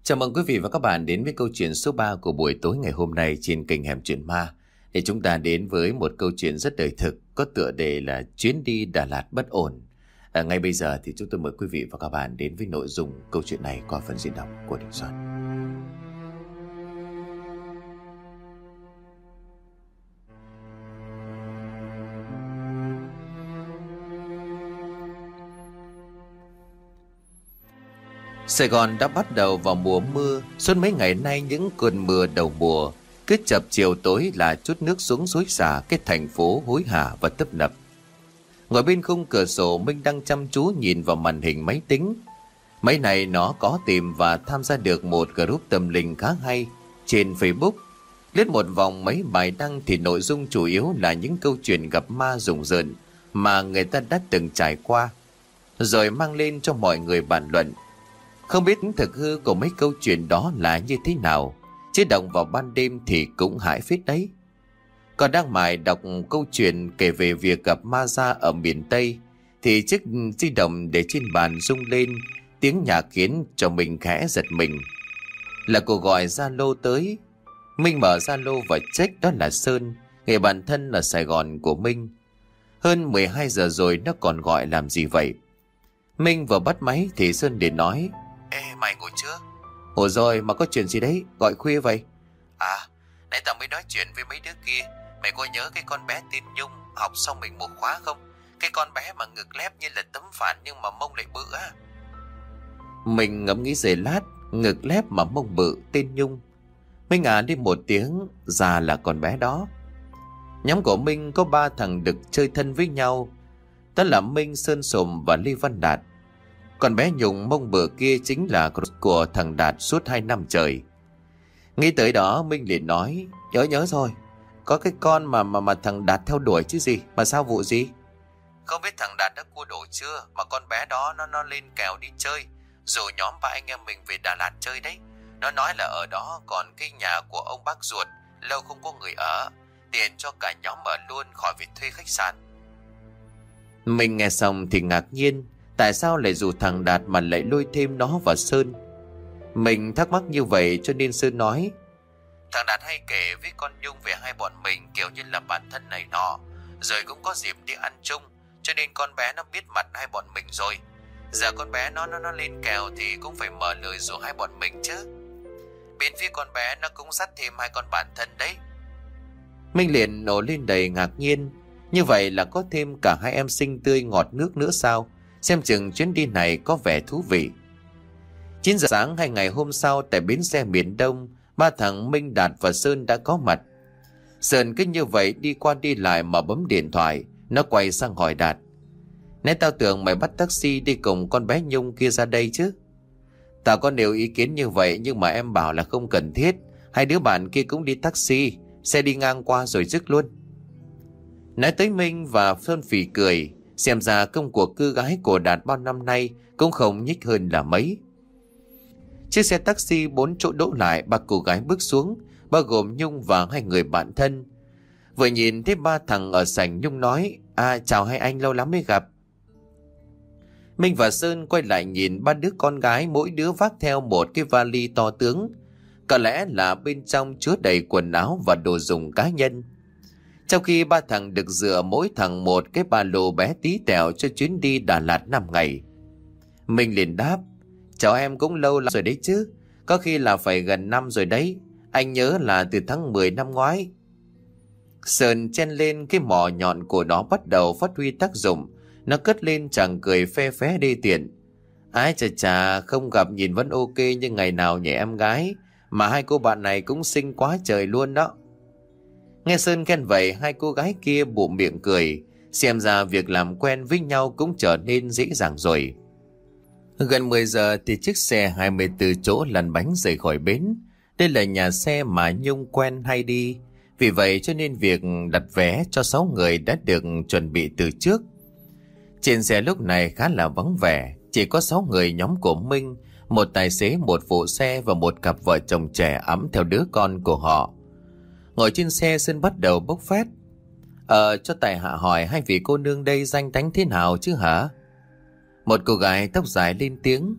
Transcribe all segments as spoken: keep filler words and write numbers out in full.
Chào mừng quý vị và các bạn đến với câu chuyện số ba của buổi tối ngày hôm nay trên kênh Hẻm Chuyện Ma. Để chúng ta đến với một câu chuyện rất đời thực có tựa đề là Chuyến đi Đà Lạt bất ổn. À, ngay bây giờ thì chúng tôi mời quý vị và các bạn đến với nội dung câu chuyện này qua phần diễn đọc của Đình Soạn. Sài Gòn đã bắt đầu vào mùa mưa. Suốt mấy ngày nay những cơn mưa đầu mùa cứ chập chiều tối là chút nước xuống xối xả cái thành phố hối hả và tấp nập. Ngồi bên khung cửa sổ, Minh đang chăm chú nhìn vào màn hình máy tính. Mấy này nó có tìm và tham gia được một group tâm linh khá hay trên Facebook. Lướt một vòng mấy bài đăng thì nội dung chủ yếu là những câu chuyện gặp ma rùng rợn mà người ta đã từng trải qua, rồi mang lên cho mọi người bàn luận. Không biết thực hư của mấy câu chuyện đó là như thế nào, chứ động vào ban đêm thì cũng hãi phết đấy. Còn đang mải đọc câu chuyện kể về việc gặp ma ra ở miền Tây thì chiếc di động để trên bàn rung lên, tiếng nhạc khiến cho mình khẽ giật mình. Là cuộc gọi Zalo tới. Minh mở Zalo và check đó là Sơn, người bạn thân ở Sài Gòn của Minh. Hơn mười hai giờ rồi nó còn gọi làm gì vậy? Minh vừa bắt máy thì Sơn để nói: Ê, mày ngủ chưa? Ngủ rồi, mà có chuyện gì đấy, gọi khuya vậy? À, nãy tao mới nói chuyện với mấy đứa kia. Mày có nhớ cái con bé tên Nhung học xong mình một khóa không? Cái con bé mà ngực lép như là tấm phản nhưng mà mông lại bự á. Mình ngẫm nghĩ giây lát, ngực lép mà mông bự, tên Nhung. Minh à đi một tiếng, già là con bé đó. Nhóm của Minh có ba thằng được chơi thân với nhau. Đó là Minh, Sơn Sùm và Lê Văn Đạt. Còn bé Nhung mông bự kia chính là của thằng Đạt suốt hai năm trời. Nghĩ tới đó Minh liền nói: Nhớ nhớ rồi, có cái con mà mà mà thằng Đạt theo đuổi chứ gì, mà sao vụ gì? Không biết thằng Đạt đã cua đổ chưa, mà con bé đó nó nó lên kèo đi chơi, rồi nhóm ba anh em mình về Đà Lạt chơi đấy. Nó nói là ở đó còn cái nhà của ông bác ruột, lâu không có người ở, tiền cho cả nhóm ở luôn khỏi việc thuê khách sạn. Mình nghe xong thì ngạc nhiên, tại sao lại rủ thằng Đạt mà lại lôi thêm nó và Sơn? Mình thắc mắc như vậy cho nên Sơn nói: Thằng Đạt hay kể với con Nhung về hai bọn mình kiểu như là bạn thân này nọ, rồi cũng có dịp đi ăn chung, cho nên con bé nó biết mặt hai bọn mình rồi. Giờ con bé nó nó nó lên kèo thì cũng phải mở lời rủ hai bọn mình chứ. Bên phía con bé nó cũng dắt thêm hai con bạn thân đấy. Minh liền nổ lên đầy ngạc nhiên. Như vậy là có thêm cả hai em xinh tươi ngọt nước nữa sao? Xem chừng chuyến đi này có vẻ thú vị. Chín giờ sáng hai ngày hôm sau, tại bến xe miền Đông, ba thằng Minh, Đạt và Sơn đã có mặt. Sơn cứ như vậy đi qua đi lại mà bấm điện thoại. Nó quay sang hỏi Đạt: Nãy tao tưởng mày bắt taxi đi cùng con bé Nhung kia ra đây chứ? Tao có nêu ý kiến như vậy nhưng mà em bảo là không cần thiết. Hai đứa bạn kia cũng đi taxi, xe đi ngang qua rồi dứt luôn. Nói tới Minh và Sơn phì cười. Xem ra công cuộc cưa gái của Đạt bao năm nay cũng không nhích hơn là mấy. Chiếc xe taxi bốn chỗ đỗ lại, ba cô gái bước xuống, bao gồm Nhung và hai người bạn thân. Vừa nhìn thấy ba thằng ở sảnh, Nhung nói: À, chào hai anh, lâu lắm mới gặp. Minh và Sơn quay lại nhìn ba đứa con gái, mỗi đứa vác theo một cái vali to tướng. Có lẽ là bên trong chứa đầy quần áo và đồ dùng cá nhân. Trong khi ba thằng được dựa mỗi thằng một cái ba lô bé tí tẹo cho chuyến đi Đà Lạt năm ngày. Minh liền đáp: Chào em, cũng lâu lắm rồi đấy chứ. Có khi là phải gần năm rồi đấy. Anh nhớ là từ tháng mười năm ngoái. Sơn chen lên, cái mỏ nhọn của nó bắt đầu phát huy tác dụng. Nó cất lên chàng cười phe phé đê tiện: Ái chà chà, không gặp nhìn vẫn ok như ngày nào nhỉ em gái. Mà hai cô bạn này cũng xinh quá trời luôn đó. Nghe Sơn khen vậy, hai cô gái kia bụm miệng cười. Xem ra việc làm quen với nhau cũng trở nên dễ dàng rồi. Gần mười giờ thì chiếc xe hai mươi tư chỗ lăn bánh rời khỏi bến. Đây là nhà xe mà Nhung quen hay đi. Vì vậy cho nên việc đặt vé cho sáu người đã được chuẩn bị từ trước. Trên xe lúc này khá là vắng vẻ. Chỉ có sáu người nhóm của Minh, một tài xế, một phụ xe và một cặp vợ chồng trẻ ẵm theo đứa con của họ. Ngồi trên xe, Sơn bắt đầu bốc phét: Ờ, cho tại hạ hỏi hai vị cô nương đây danh tánh thế nào chứ hả? Một cô gái tóc dài lên tiếng: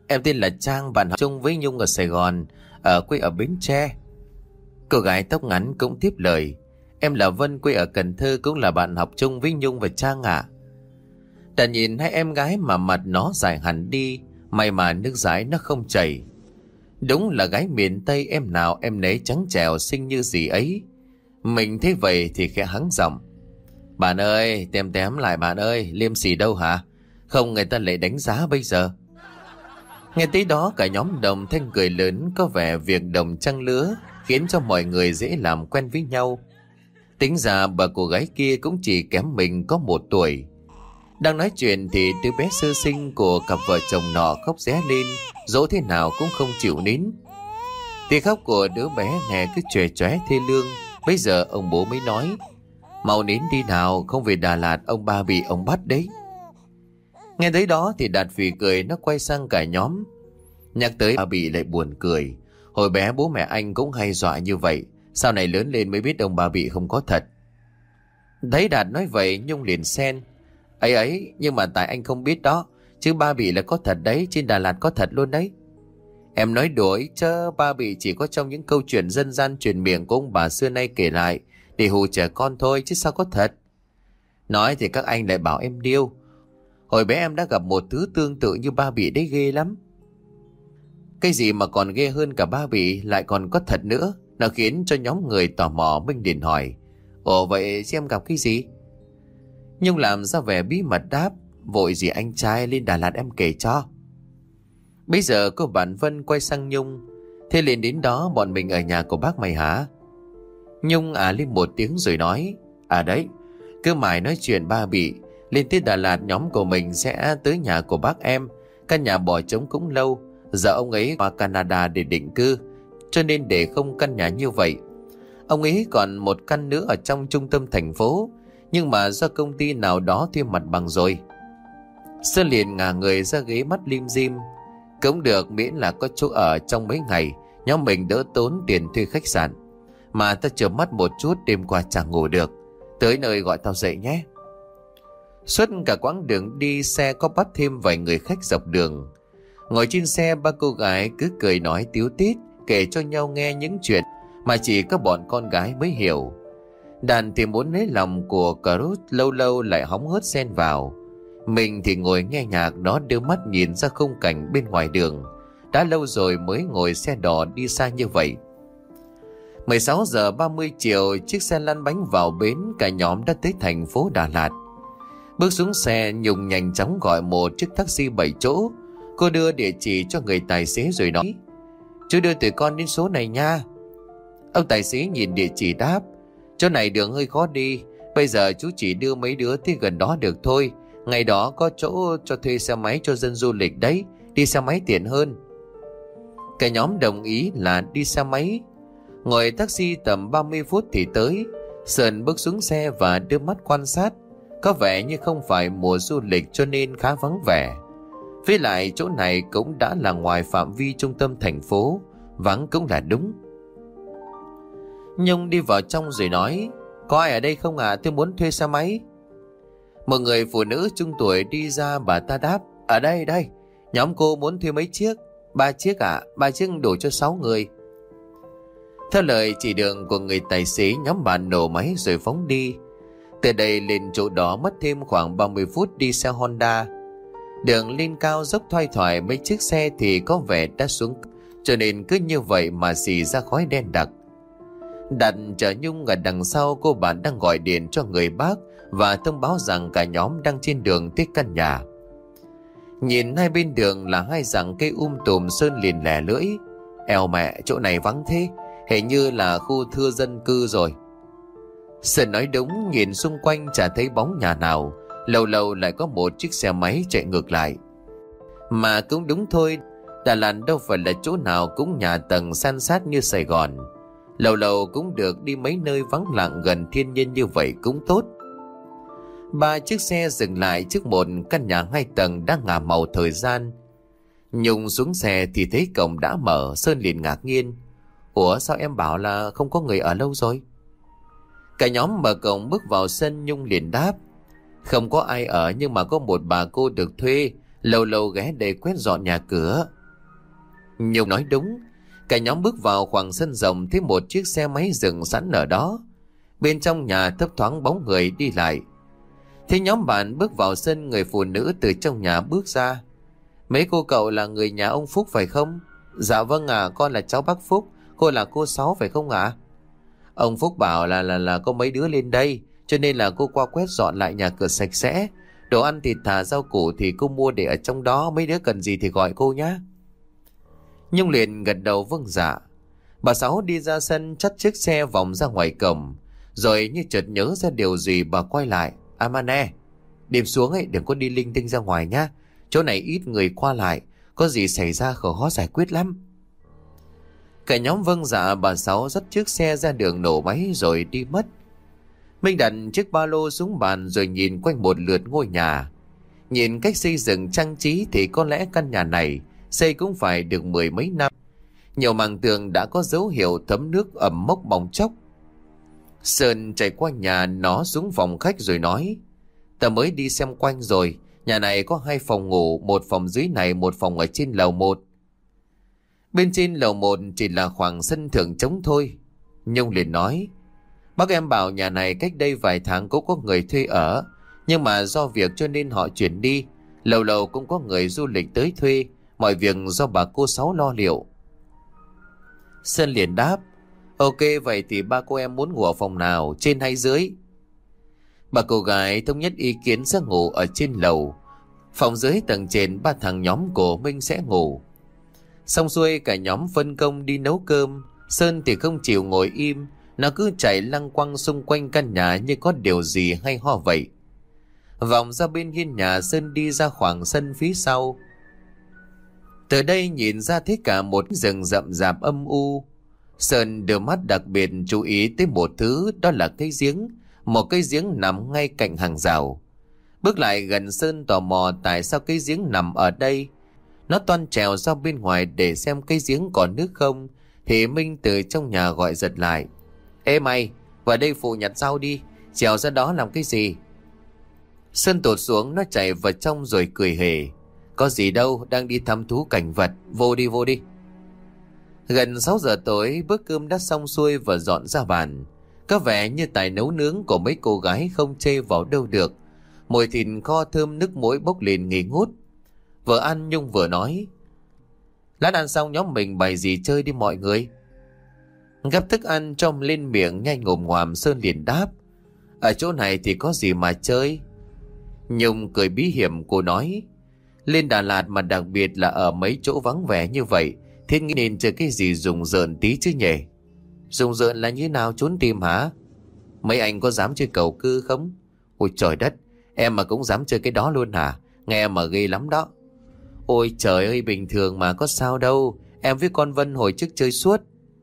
Em tên là Trang, bạn học chung với Nhung ở Sài Gòn, ở quê ở Bến Tre. Cô gái tóc ngắn cũng tiếp lời. Em là Vân, quê ở Cần Thơ, cũng là bạn học chung với Nhung và Trang ạ. À. Đã nhìn hai em gái mà mặt nó dài hẳn đi, may mà nước dãi nó không chảy. Đúng là gái miền Tây em nào em nấy trắng trẻo xinh như gì ấy. Mình thấy vậy thì khẽ hắng giọng. Bạn ơi, tem tém lại bạn ơi, liêm sỉ đâu hả? Không người ta lại đánh giá bây giờ. Nghe tới đó cả nhóm đồng thanh cười lớn, có vẻ việc đồng trăng lứa khiến cho mọi người dễ làm quen với nhau. Tính ra bà cô gái kia cũng chỉ kém mình có một tuổi. Đang nói chuyện thì đứa bé sơ sinh của cặp vợ chồng nọ khóc ré lên, dỗ thế nào cũng không chịu nín. Tiếng khóc của đứa bé nghe cứ chòe chóe thê lương. Bây giờ ông bố mới nói, mau nín đi nào, không về Đà Lạt ông ba bị ông bắt đấy. Nghe tới đó thì Đạt phì cười, nó quay sang cả nhóm. Nhắc tới ba bị lại buồn cười. Hồi bé bố mẹ anh cũng hay dọa như vậy, sau này lớn lên mới biết ông ba bị không có thật. Thấy Đạt nói vậy Nhung liền xen. Ấy ấy, nhưng mà tại anh không biết đó, chứ ba bị là có thật đấy, trên Đà Lạt có thật luôn đấy. Em nói đùa chứ ba bị chỉ có trong những câu chuyện dân gian truyền miệng của ông bà xưa nay kể lại để hù trẻ con thôi, chứ sao có thật. Nói thì các anh lại bảo em điêu. Hồi bé em đã gặp một thứ tương tự như ba bị đấy, ghê lắm. Cái gì mà còn ghê hơn cả ba bị lại còn có thật nữa. Nó khiến cho nhóm người tò mò. Minh liền hỏi, ồ vậy chứ em gặp cái gì? Nhung làm ra vẻ bí mật đáp, vội gì anh trai, lên Đà Lạt em kể cho. Bây giờ cô bạn Vân quay sang Nhung, thế lên đến đó bọn mình ở nhà của bác mày hả? Nhung à lên một tiếng rồi nói, à đấy, cứ mãi nói chuyện ba bị. Lên tới Đà Lạt nhóm của mình sẽ tới nhà của bác em. Căn nhà bỏ trống cũng lâu, giờ ông ấy qua Canada để định cư, cho nên để không căn nhà như vậy. Ông ấy còn một căn nữa ở trong trung tâm thành phố, nhưng mà do công ty nào đó thuê mặt bằng rồi. Sơn liền ngả người ra ghế mắt lim dim. Cũng được, miễn là có chỗ ở trong mấy ngày, nhóm mình đỡ tốn tiền thuê khách sạn. Mà ta chợp mắt một chút, đêm qua chẳng ngủ được. Tới nơi gọi tao dậy nhé. Suốt cả quãng đường đi, xe có bắt thêm vài người khách dọc đường. Ngồi trên xe, ba cô gái cứ cười nói tíu tít, kể cho nhau nghe những chuyện mà chỉ có bọn con gái mới hiểu. Đàn thì muốn lấy lòng của Carut, lâu lâu lại hóng hớt xen vào. Mình thì ngồi nghe nhạc, nó đưa mắt nhìn ra khung cảnh bên ngoài đường. Đã lâu rồi mới ngồi xe đò đi xa như vậy. mười sáu giờ ba mươi chiều, chiếc xe lăn bánh vào bến, cả nhóm đã tới thành phố Đà Lạt. Bước xuống xe, Nhung nhanh chóng gọi một chiếc taxi bảy chỗ. Cô đưa địa chỉ cho người tài xế rồi nói, chú đưa tụi con đến số này nha. Ông tài xế nhìn địa chỉ đáp, chỗ này đường hơi khó đi, bây giờ chú chỉ đưa mấy đứa tới gần đó được thôi. Ngày đó có chỗ cho thuê xe máy cho dân du lịch đấy, đi xe máy tiện hơn. Cả nhóm đồng ý là đi xe máy. Ngồi taxi tầm ba mươi phút thì tới. Sơn bước xuống xe và đưa mắt quan sát. Có vẻ như không phải mùa du lịch cho nên khá vắng vẻ. Với lại chỗ này cũng đã là ngoài phạm vi trung tâm thành phố, vắng cũng là đúng. Nhung đi vào trong rồi nói, có ai ở đây không à, tôi muốn thuê xe máy. Một người phụ nữ trung tuổi đi ra, bà ta đáp, ở đây đây, nhóm cô muốn thuê mấy chiếc? Ba chiếc à? Ba chiếc đủ cho sáu người. Theo lời chỉ đường của người tài xế, nhóm bạn nổ máy rồi phóng đi. Từ đây lên chỗ đó mất thêm khoảng ba mươi phút đi xe Honda. Đường lên cao dốc thoai thoải, mấy chiếc xe thì có vẻ đã xuống, cho nên cứ như vậy mà xì ra khói đen đặc. Đặt chở Nhung ở đằng sau, cô bạn đang gọi điện cho người bác và thông báo rằng cả nhóm đang trên đường tới căn nhà. Nhìn hai bên đường là hai dặng cây um tùm, Sơn liền lẻ lưỡi, eo mẹ, chỗ này vắng thế, hình như là khu thưa dân cư rồi. Sơn nói đúng, nhìn xung quanh chả thấy bóng nhà nào, lâu lâu lại có một chiếc xe máy chạy ngược lại. Mà cũng đúng thôi, Đà Lạt đâu phải là chỗ nào cũng nhà tầng san sát như Sài Gòn. Lâu lâu cũng được đi mấy nơi vắng lặng gần thiên nhiên như vậy cũng tốt. Ba chiếc xe dừng lại trước một căn nhà hai tầng đang ngả màu thời gian. Nhung xuống xe thì thấy cổng đã mở. Sơn liền ngạc nhiên, ủa sao em bảo là không có người ở lâu rồi? Cả nhóm mở cổng bước vào sân. Nhung liền đáp, không có ai ở, nhưng mà có một bà cô được thuê, lâu lâu ghé đây quét dọn nhà cửa. Nhung nói đúng. Cả nhóm bước vào khoảng sân rộng, thấy một chiếc xe máy dừng sẵn ở đó. Bên trong nhà thấp thoáng bóng người đi lại. Thế nhóm bạn bước vào sân, người phụ nữ từ trong nhà bước ra. Mấy cô cậu là người nhà ông Phúc phải không? Dạ vâng ạ, à, con là cháu bác Phúc. Cô là cô Sáu phải không ạ? À? Ông Phúc bảo là là là có mấy đứa lên đây, cho nên là cô qua quét dọn lại nhà cửa sạch sẽ. Đồ ăn thịt thà rau củ thì cô mua để ở trong đó, mấy đứa cần gì thì gọi cô nhá. Nhung liền gật đầu vâng dạ. Bà Sáu đi ra sân, chắt chiếc xe vòng ra ngoài cổng. Rồi như chợt nhớ ra điều gì, bà quay lại. À mà nè, đêm xuống ấy đừng có đi linh tinh ra ngoài nhá. Chỗ này ít người qua lại, có gì xảy ra khó giải quyết lắm. Cả nhóm vâng dạ, bà Sáu dắt chiếc xe ra đường nổ máy rồi đi mất. Minh đặt chiếc ba lô xuống bàn rồi nhìn quanh một lượt ngôi nhà. Nhìn cách xây dựng trang trí thì có lẽ căn nhà này xây cũng phải được mười mấy năm. Nhiều mảng tường đã có dấu hiệu thấm nước ẩm mốc bong chóc. Sơn chạy qua nhà nó xuống phòng khách rồi nói: "Ta mới đi xem quanh rồi, nhà này có hai phòng ngủ, một phòng dưới này, một phòng ở trên lầu một." Bên trên lầu một chỉ là khoảng sân thượng trống thôi. Nhung liền nói: "Bác em bảo nhà này cách đây vài tháng cũng có người thuê ở, nhưng mà do việc cho nên họ chuyển đi. Lâu lâu cũng có người du lịch tới thuê, mọi việc do bà cô Sáu lo liệu." Sơn liền đáp: "Ok, vậy thì ba cô em muốn ngủ ở phòng nào, trên hay dưới?" Bà cô gái thống nhất ý kiến sẽ ngủ ở trên lầu. Phòng dưới tầng trên ba thằng nhóm của Minh sẽ ngủ. Xong xuôi cả nhóm phân công đi nấu cơm. Sơn thì không chịu ngồi im, nó cứ chạy lăng quăng xung quanh căn nhà như có điều gì hay ho vậy. Vòng ra bên hiên nhà, Sơn đi ra khoảng sân phía sau. Từ đây nhìn ra thấy cả một rừng rậm rạp âm u. Sơn đưa mắt đặc biệt chú ý tới một thứ, đó là cái giếng. Một cái giếng nằm ngay cạnh hàng rào. Bước lại gần, Sơn tò mò tại sao cái giếng nằm ở đây. Nó toan trèo ra bên ngoài để xem cái giếng còn nước không, thì Minh từ trong nhà gọi giật lại: "Ê mày, vào đây phụ nhặt rau đi, trèo ra đó làm cái gì?" Sơn tụt xuống, nó chạy vào trong rồi cười hề: "Có gì đâu, đang đi thăm thú cảnh vật, vô đi vô đi." Gần sáu giờ tối, bữa cơm đã xong xuôi và dọn ra bàn. Có vẻ như tài nấu nướng của mấy cô gái không chê vào đâu được. Mùi thịt kho thơm nước muối bốc lên nghi ngút. Vừa ăn Nhung vừa nói: "Lát ăn xong nhóm mình bày gì chơi đi mọi người?" Gắp thức ăn trong lên miệng nhanh ngồm ngoàm, Sơn liền đáp: "Ở chỗ này thì có gì mà chơi." Nhung cười bí hiểm, cô nói: "Lên Đà Lạt mà đặc biệt là ở mấy chỗ vắng vẻ như vậy thì nghĩ nên chơi cái gì rùng rợn tí chứ nhỉ?" "Rùng rợn là như nào, trốn tìm hả? Mấy anh có dám chơi cầu cư không?" "Ôi trời đất, em mà cũng dám chơi cái đó luôn hả? Nghe mà ghê lắm đó." "Ôi trời ơi, bình thường mà có sao đâu, em với con Vân hồi trước chơi suốt."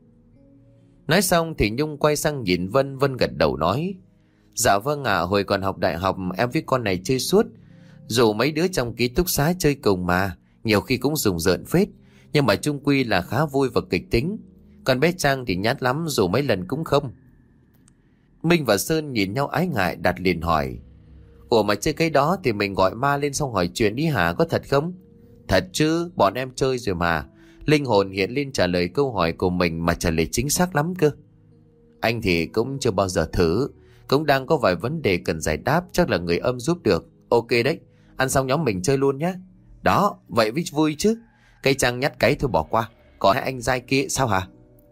Nói xong thì Nhung quay sang nhìn Vân. Vân gật đầu nói: "Dạ vâng ạ, à, hồi còn học đại học em với con này chơi suốt. Dù mấy đứa trong ký túc xá chơi cùng mà, nhiều khi cũng rùng rợn phết, nhưng mà chung quy là khá vui và kịch tính. Còn bé Trang thì nhát lắm, dù mấy lần cũng không." Minh và Sơn nhìn nhau ái ngại, đặt liền hỏi: "Ủa mà chơi cái đó thì mình gọi ma lên xong hỏi chuyện đi hả, có thật không?" "Thật chứ, bọn em chơi rồi mà. Linh hồn hiện lên trả lời câu hỏi của mình mà trả lời chính xác lắm cơ." "Anh thì cũng chưa bao giờ thử, cũng đang có vài vấn đề cần giải đáp, chắc là người âm giúp được." "Ok đấy, ăn xong nhóm mình chơi luôn nhé." "Đó, vậy với vui chứ. Cây Trang nhát cái thôi bỏ qua, còn hai anh giai kia sao hả?"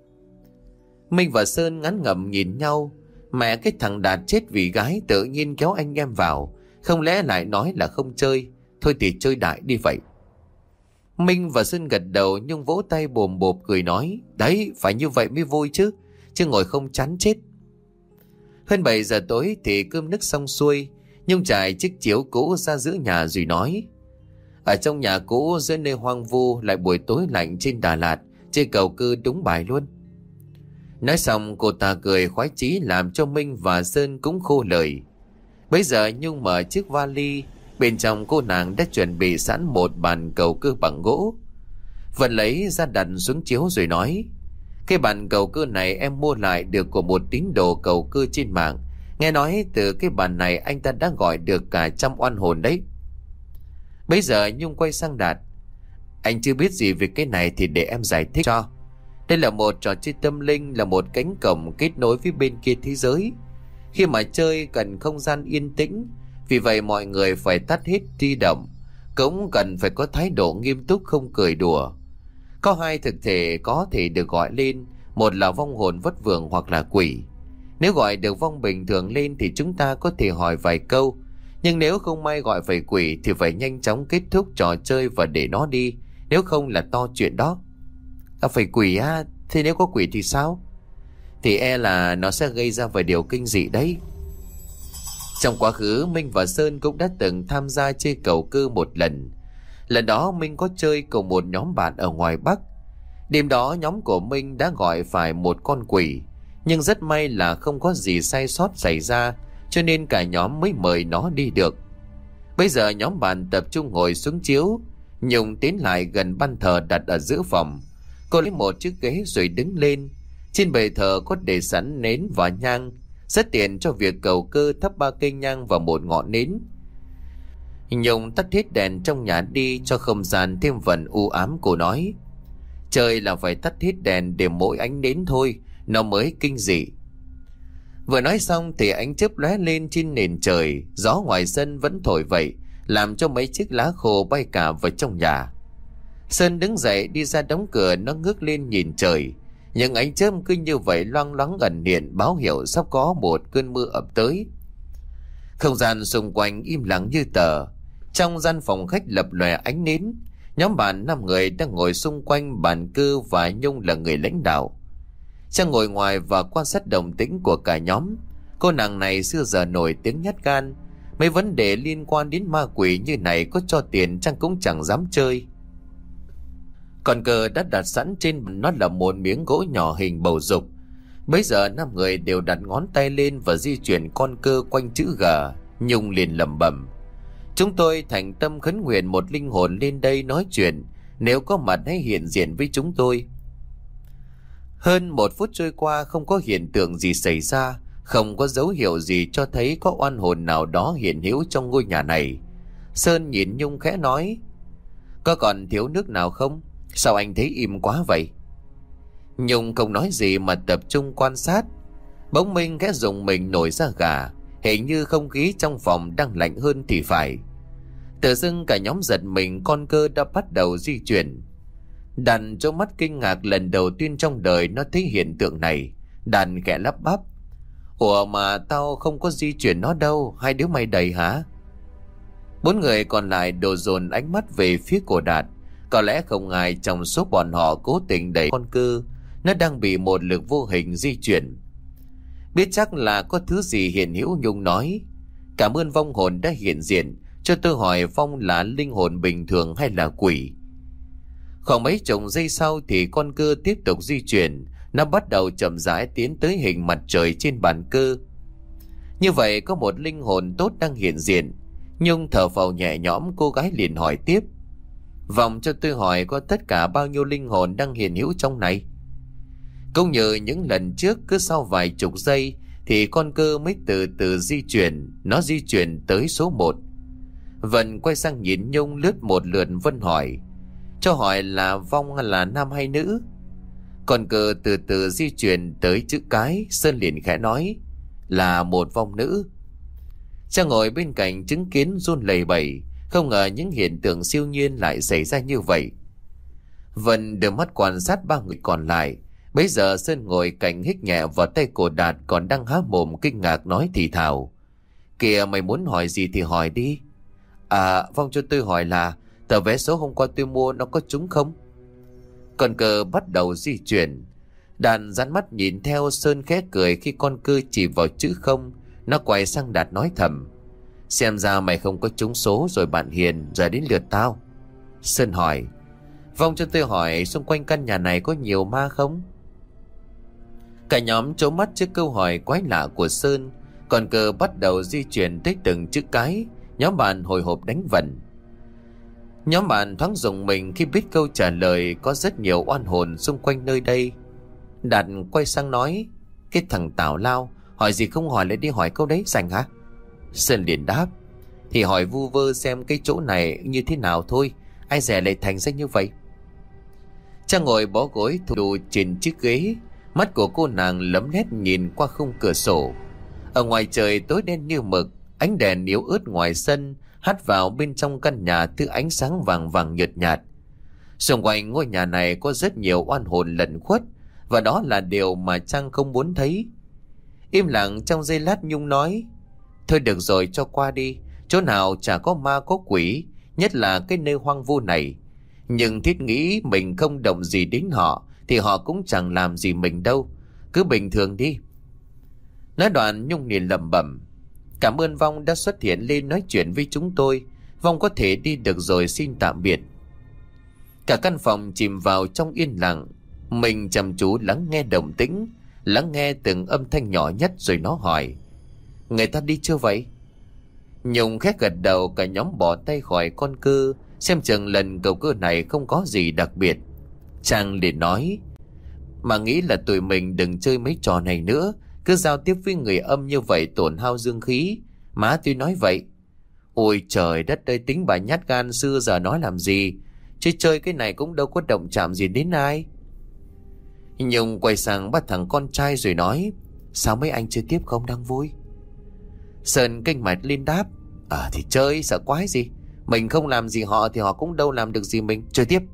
Minh và Sơn ngán ngẩm nhìn nhau. Mẹ cái thằng Đạt chết vì gái tự nhiên kéo anh em vào, không lẽ lại nói là không chơi? Thôi thì chơi đại đi vậy. Minh và Sơn gật đầu. Nhung vỗ tay bồm bộp cười nói: "Đấy, phải như vậy mới vui chứ, chứ ngồi không chán chết." Hơn bảy giờ tối thì cơm nước xong xuôi. Nhung trải chiếc chiếu cũ ra giữa nhà rồi nói: "Ở trong nhà cũ giữa nơi hoang vu, lại buổi tối lạnh trên Đà Lạt, chơi cầu cư đúng bài luôn." Nói xong cô ta cười khoái chí làm cho Minh và Sơn cũng khô lời. Bây giờ Nhung mở chiếc vali, bên trong cô nàng đã chuẩn bị sẵn một bàn cầu cư bằng gỗ. Vân lấy ra đặt xuống chiếu rồi nói: "Cái bàn cầu cư này em mua lại được của một tín đồ cầu cư trên mạng. Nghe nói từ cái bàn này anh ta đã gọi được cả trăm oan hồn đấy." Bây giờ Nhung quay sang Đạt: Anh chưa biết gì về cái này thì để em giải thích cho. Đây là một trò chơi tâm linh, là một cánh cổng kết nối với bên kia thế giới. Khi mà chơi cần không gian yên tĩnh, vì vậy mọi người phải tắt hết di động, cũng cần phải có thái độ nghiêm túc, không cười đùa. Có hai thực thể có thể được gọi lên, một là vong hồn vất vưởng hoặc là quỷ. Nếu gọi được vong bình thường lên thì chúng ta có thể hỏi vài câu, nhưng nếu không may gọi phải quỷ thì phải nhanh chóng kết thúc trò chơi và để nó đi, nếu không là to chuyện đó. À, phải quỷ á? Thế nếu có quỷ thì sao? Thì e là nó sẽ gây ra vài điều kinh dị đấy. Trong quá khứ, Minh và Sơn cũng đã từng tham gia chơi cầu cơ một lần. Lần đó Minh có chơi cùng một nhóm bạn ở ngoài Bắc. Đêm đó nhóm của Minh đã gọi phải một con quỷ, nhưng rất may là không có gì sai sót xảy ra, cho nên cả nhóm mới mời nó đi được. Bây giờ nhóm bạn tập trung ngồi xuống chiếu. Nhung tiến lại gần ban thờ đặt ở giữa phòng. Cô lấy một chiếc ghế rồi đứng lên. Trên bệ thờ có để sẵn nến và nhang, rất tiện cho việc cầu cơ, thắp ba cây nhang và một ngọn nến. Nhung tắt hết đèn trong nhà đi cho không gian thêm phần u ám. Cô nói, trời là phải tắt hết đèn để mỗi ánh nến thôi, nó mới kinh dị. Vừa nói xong thì ánh chớp lóe lên trên nền trời. Gió ngoài sân vẫn thổi vậy, làm cho mấy chiếc lá khô bay cả vào trong nhà. Sơn đứng dậy đi ra đóng cửa. Nó ngước lên nhìn trời, những ánh chớp cứ như vậy loang loáng ẩn hiện, báo hiệu sắp có một cơn mưa ập tới. Không gian xung quanh im lặng như tờ. Trong gian phòng khách lập lòe ánh nến. Nhóm bạn năm người đang ngồi xung quanh bàn cư và Nhung là người lãnh đạo. Trang ngồi ngoài và quan sát động tĩnh của cả nhóm. Cô nàng này xưa giờ nổi tiếng nhát gan, mấy vấn đề liên quan đến ma quỷ như này có cho tiền Trang cũng chẳng dám chơi. Còn cờ đã đặt sẵn trên nó là một miếng gỗ nhỏ hình bầu dục. Bây giờ năm người đều đặt ngón tay lên và di chuyển con cơ quanh chữ G. Nhung liền lẩm bẩm, chúng tôi thành tâm khấn nguyện một linh hồn lên đây nói chuyện, nếu có mặt hãy hiện diện với chúng tôi. Hơn một phút trôi qua không có hiện tượng gì xảy ra, không có dấu hiệu gì cho thấy có oan hồn nào đó hiện hữu trong ngôi nhà này. Sơn nhìn Nhung khẽ nói, có còn thiếu nước nào không? Sao anh thấy im quá vậy? Nhung không nói gì mà tập trung quan sát. Bỗng Minh khẽ dùng mình nổi ra gà, hình như không khí trong phòng đang lạnh hơn thì phải. Tự dưng cả nhóm giật mình, con cơ đã bắt đầu di chuyển. Đàn trố mắt kinh ngạc, lần đầu tiên trong đời nó thấy hiện tượng này. Đàn khẽ lắp bắp, ủa mà tao không có di chuyển nó đâu, hai đứa mày đầy hả? Bốn người còn lại đổ dồn ánh mắt về phía của Đạt. Có lẽ không ai trong số bọn họ cố tình đẩy con cơ, nó đang bị một lực vô hình di chuyển. Biết chắc là có thứ gì hiện hữu, Nhung nói, cảm ơn vong hồn đã hiện diện, cho tôi hỏi vong là linh hồn bình thường hay là quỷ. Khoảng mấy chục giây sau thì con cơ tiếp tục di chuyển. Nó bắt đầu chậm rãi tiến tới hình mặt trời trên bàn cơ. Như vậy có một linh hồn tốt đang hiện diện. Nhung thở phào nhẹ nhõm. Cô gái liền hỏi tiếp, vòng cho tôi hỏi có tất cả bao nhiêu linh hồn đang hiện hữu trong này? Cũng như những lần trước, cứ sau vài chục giây thì con cơ mới từ từ di chuyển. Nó di chuyển tới số một. Vân quay sang nhìn Nhung lướt một lượt. Vân hỏi, cho hỏi là vong là nam hay nữ? Con cơ từ từ di chuyển tới chữ cái. Sơn liền khẽ nói, là một vong nữ. Trang ngồi bên cạnh chứng kiến run lẩy bẩy, không ngờ những hiện tượng siêu nhiên lại xảy ra như vậy. Vân đưa mắt quan sát ba người còn lại. Bây giờ Sơn ngồi cạnh hít nhẹ vào tay của Đạt, còn đang há mồm kinh ngạc nói thì thào, kìa, mày muốn hỏi gì thì hỏi đi. À, vong cho tôi hỏi là tờ vé số hôm qua tôi mua nó có trúng không? Con cơ bắt đầu di chuyển. Đàn dán mắt nhìn theo. Sơn khẽ cười khi con cơ chỉ vào chữ không. Nó quay sang Đạt nói thầm, xem ra mày không có trúng số rồi bạn Hiền, giờ đến lượt tao. Sơn hỏi, vong cho tôi hỏi xung quanh căn nhà này có nhiều ma không? Cả nhóm trố mắt trước câu hỏi quái lạ của Sơn. Con cơ bắt đầu di chuyển tới từng chữ cái. Nhóm bạn hồi hộp đánh vần. Nhóm bạn thoáng rùng mình khi biết câu trả lời có rất nhiều oan hồn xung quanh nơi đây. Đạt quay sang nói, cái thằng tào lao, hỏi gì không hỏi lại đi hỏi câu đấy sành hả? Sơn liền đáp, thì hỏi vu vơ xem cái chỗ này như thế nào thôi, ai dè lại thành ra như vậy. Trang ngồi bó gối thủ đù trên chiếc ghế. Mắt của cô nàng lấm lét nhìn qua khung cửa sổ. Ở ngoài trời tối đen như mực, ánh đèn yếu ớt ngoài sân hắt vào bên trong căn nhà thứ ánh sáng vàng vàng nhợt nhạt. Xung quanh ngôi nhà này có rất nhiều oan hồn lẩn khuất, và đó là điều mà Trang không muốn thấy. Im lặng trong giây lát Nhung nói: thôi được rồi, cho qua đi. Chỗ nào chả có ma có quỷ, nhất là cái nơi hoang vu này. Nhưng thiết nghĩ mình không động gì đến họ thì họ cũng chẳng làm gì mình đâu. Cứ bình thường đi. Nói đoạn Nhung liền lẩm bẩm: cảm ơn Vong đã xuất hiện lên nói chuyện với chúng tôi. Vong có thể đi được rồi, xin tạm biệt. Cả căn phòng chìm vào trong yên lặng. Mình chăm chú lắng nghe động tĩnh, lắng nghe từng âm thanh nhỏ nhất, rồi nó hỏi: người ta đi chưa vậy? Nhung khẽ gật đầu. Cả nhóm bỏ tay khỏi con cưa, xem chừng lần cầu cưa này không có gì đặc biệt. Trang liền nói: mà nghĩ là tụi mình đừng chơi mấy trò này nữa. Cứ giao tiếp với người âm như vậy tổn hao dương khí. Má tôi nói vậy. Ôi trời đất ơi, tính bà nhát gan xưa giờ nói làm gì. Chứ chơi cái này cũng đâu có động chạm gì đến ai. Nhung quay sang bắt thằng con trai rồi nói: sao mấy anh chơi tiếp không, đang vui? Sơn kênh mạch lên đáp: à thì chơi, sợ quái gì. Mình không làm gì họ thì họ cũng đâu làm được gì mình. Chơi tiếp.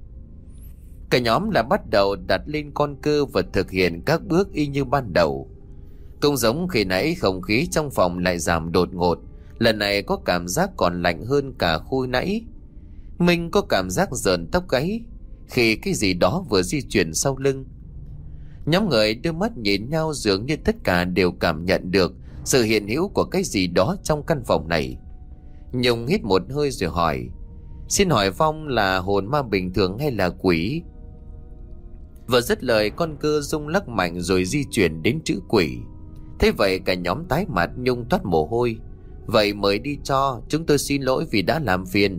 Cả nhóm là bắt đầu đặt lên con cưa và thực hiện các bước y như ban đầu. Cũng giống khi nãy, không khí trong phòng lại giảm đột ngột. Lần này có cảm giác còn lạnh hơn cả khui nãy. Mình có cảm giác rợn tóc gáy khi cái gì đó vừa di chuyển sau lưng. Nhóm người đưa mắt nhìn nhau, dường như tất cả đều cảm nhận được sự hiện hữu của cái gì đó trong căn phòng này. Nhung hít một hơi rồi hỏi: xin hỏi Phong là hồn ma bình thường hay là quỷ? Vừa dứt lời, con cưa rung lắc mạnh rồi di chuyển đến chữ quỷ. Thế vậy cả nhóm tái mặt. Nhung toát mồ hôi: vậy mời đi cho, chúng tôi xin lỗi vì đã làm phiền.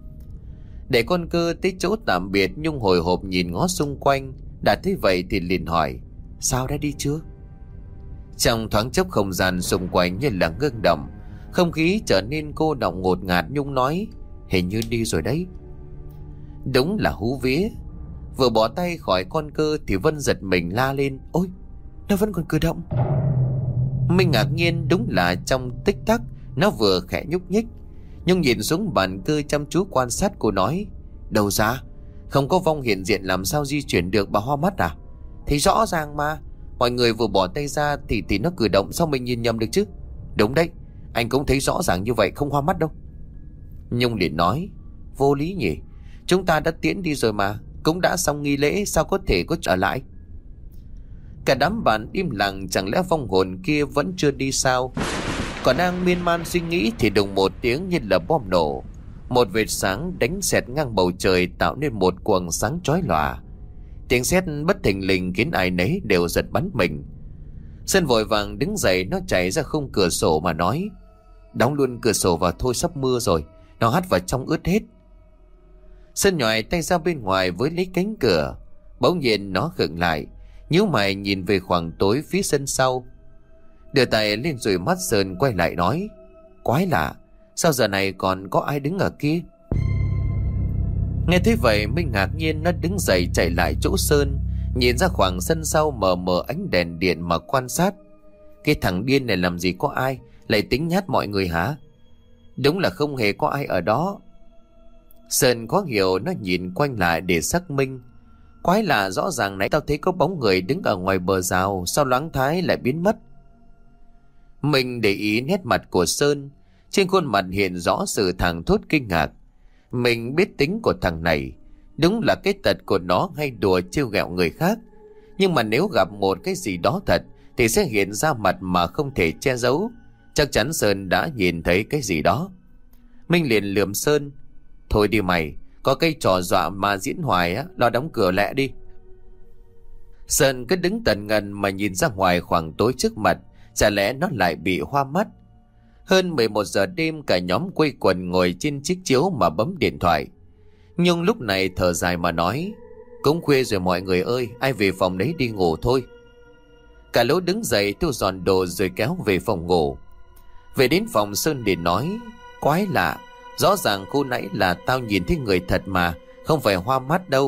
Để con cưa tới chỗ tạm biệt, Nhung hồi hộp nhìn ngó xung quanh. Đã thấy vậy thì liền hỏi: sao đã đi chưa? Trong thoáng chốc không gian xung quanh như là ngưng động, không khí trở nên cô đọng ngột ngạt. Nhung nói: hình như đi rồi đấy. Đúng là hú vía. Vừa bỏ tay khỏi con cưa thì Vân giật mình la lên: ôi, nó vẫn còn cử động. Mình ngạc nhiên, đúng là trong tích tắc nó vừa khẽ nhúc nhích. Nhung nhìn xuống bàn cưa chăm chú quan sát. Cô nói: đâu ra, không có vong hiện diện làm sao di chuyển được bà hoa mắt à? Thì rõ ràng mà, mọi người vừa bỏ tay ra thì thì nó cử động, sao mình nhìn nhầm được chứ? Đúng đấy, anh cũng thấy rõ ràng như vậy, không hoa mắt đâu. Nhung liền nói: vô lý nhỉ, chúng ta đã tiễn đi rồi mà, cũng đã xong nghi lễ, sao có thể có trở lại? Cả đám bạn im lặng, chẳng lẽ vong hồn kia vẫn chưa đi sao? Còn đang miên man suy nghĩ thì đùng một tiếng như là bom nổ. Một vệt sáng đánh xẹt ngang bầu trời, tạo nên một quầng sáng chói lòa. Tiếng sét bất thình lình khiến ai nấy đều giật bắn mình. Sơn vội vàng đứng dậy, nó chạy ra khung cửa sổ mà nói: đóng luôn cửa sổ vào thôi, sắp mưa rồi, nó hắt vào trong ướt hết. Sơn nhòi tay ra bên ngoài với lấy cánh cửa. Bỗng nhiên nó khựng lại, nhíu mày nhìn về khoảng tối phía sân sau. Đưa tay lên rồi mắt Sơn quay lại nói: quái lạ, sao giờ này còn có ai đứng ở kia? Nghe thấy vậy Minh ngạc nhiên, nó đứng dậy chạy lại chỗ Sơn, nhìn ra khoảng sân sau mờ mờ ánh đèn điện mà quan sát. Cái thằng điên này làm gì có ai, lại tính nhát mọi người hả? Đúng là không hề có ai ở đó. Sơn khó hiểu, nó nhìn quanh lại để xác minh. Quái lạ, rõ ràng nãy tao thấy có bóng người đứng ở ngoài bờ rào, sao loáng thái lại biến mất? Mình để ý nét mặt của Sơn, trên khuôn mặt hiện rõ sự thảng thốt kinh ngạc. Mình biết tính của thằng này, đúng là cái tật của nó hay đùa trêu ghẹo người khác. Nhưng mà nếu gặp một cái gì đó thật thì sẽ hiện ra mặt mà không thể che giấu. Chắc chắn Sơn đã nhìn thấy cái gì đó. Minh liền lườm Sơn: thôi đi mày, có cái trò dọa mà diễn hoài á, lo đóng cửa lẹ đi. Sơn cứ đứng tần ngần mà nhìn ra ngoài khoảng tối trước mặt. Chả lẽ nó lại bị hoa mắt? Hơn mười một giờ đêm, cả nhóm quây quần ngồi trên chiếc chiếu mà bấm điện thoại. Nhung lúc này thở dài mà nói: cũng khuya rồi mọi người ơi, ai về phòng đấy đi ngủ thôi. Cả lũ đứng dậy thu dọn đồ rồi kéo về phòng ngủ. Về đến phòng, Sơn liền nói: quái lạ, rõ ràng khu nãy là tao nhìn thấy người thật mà, không phải hoa mắt đâu.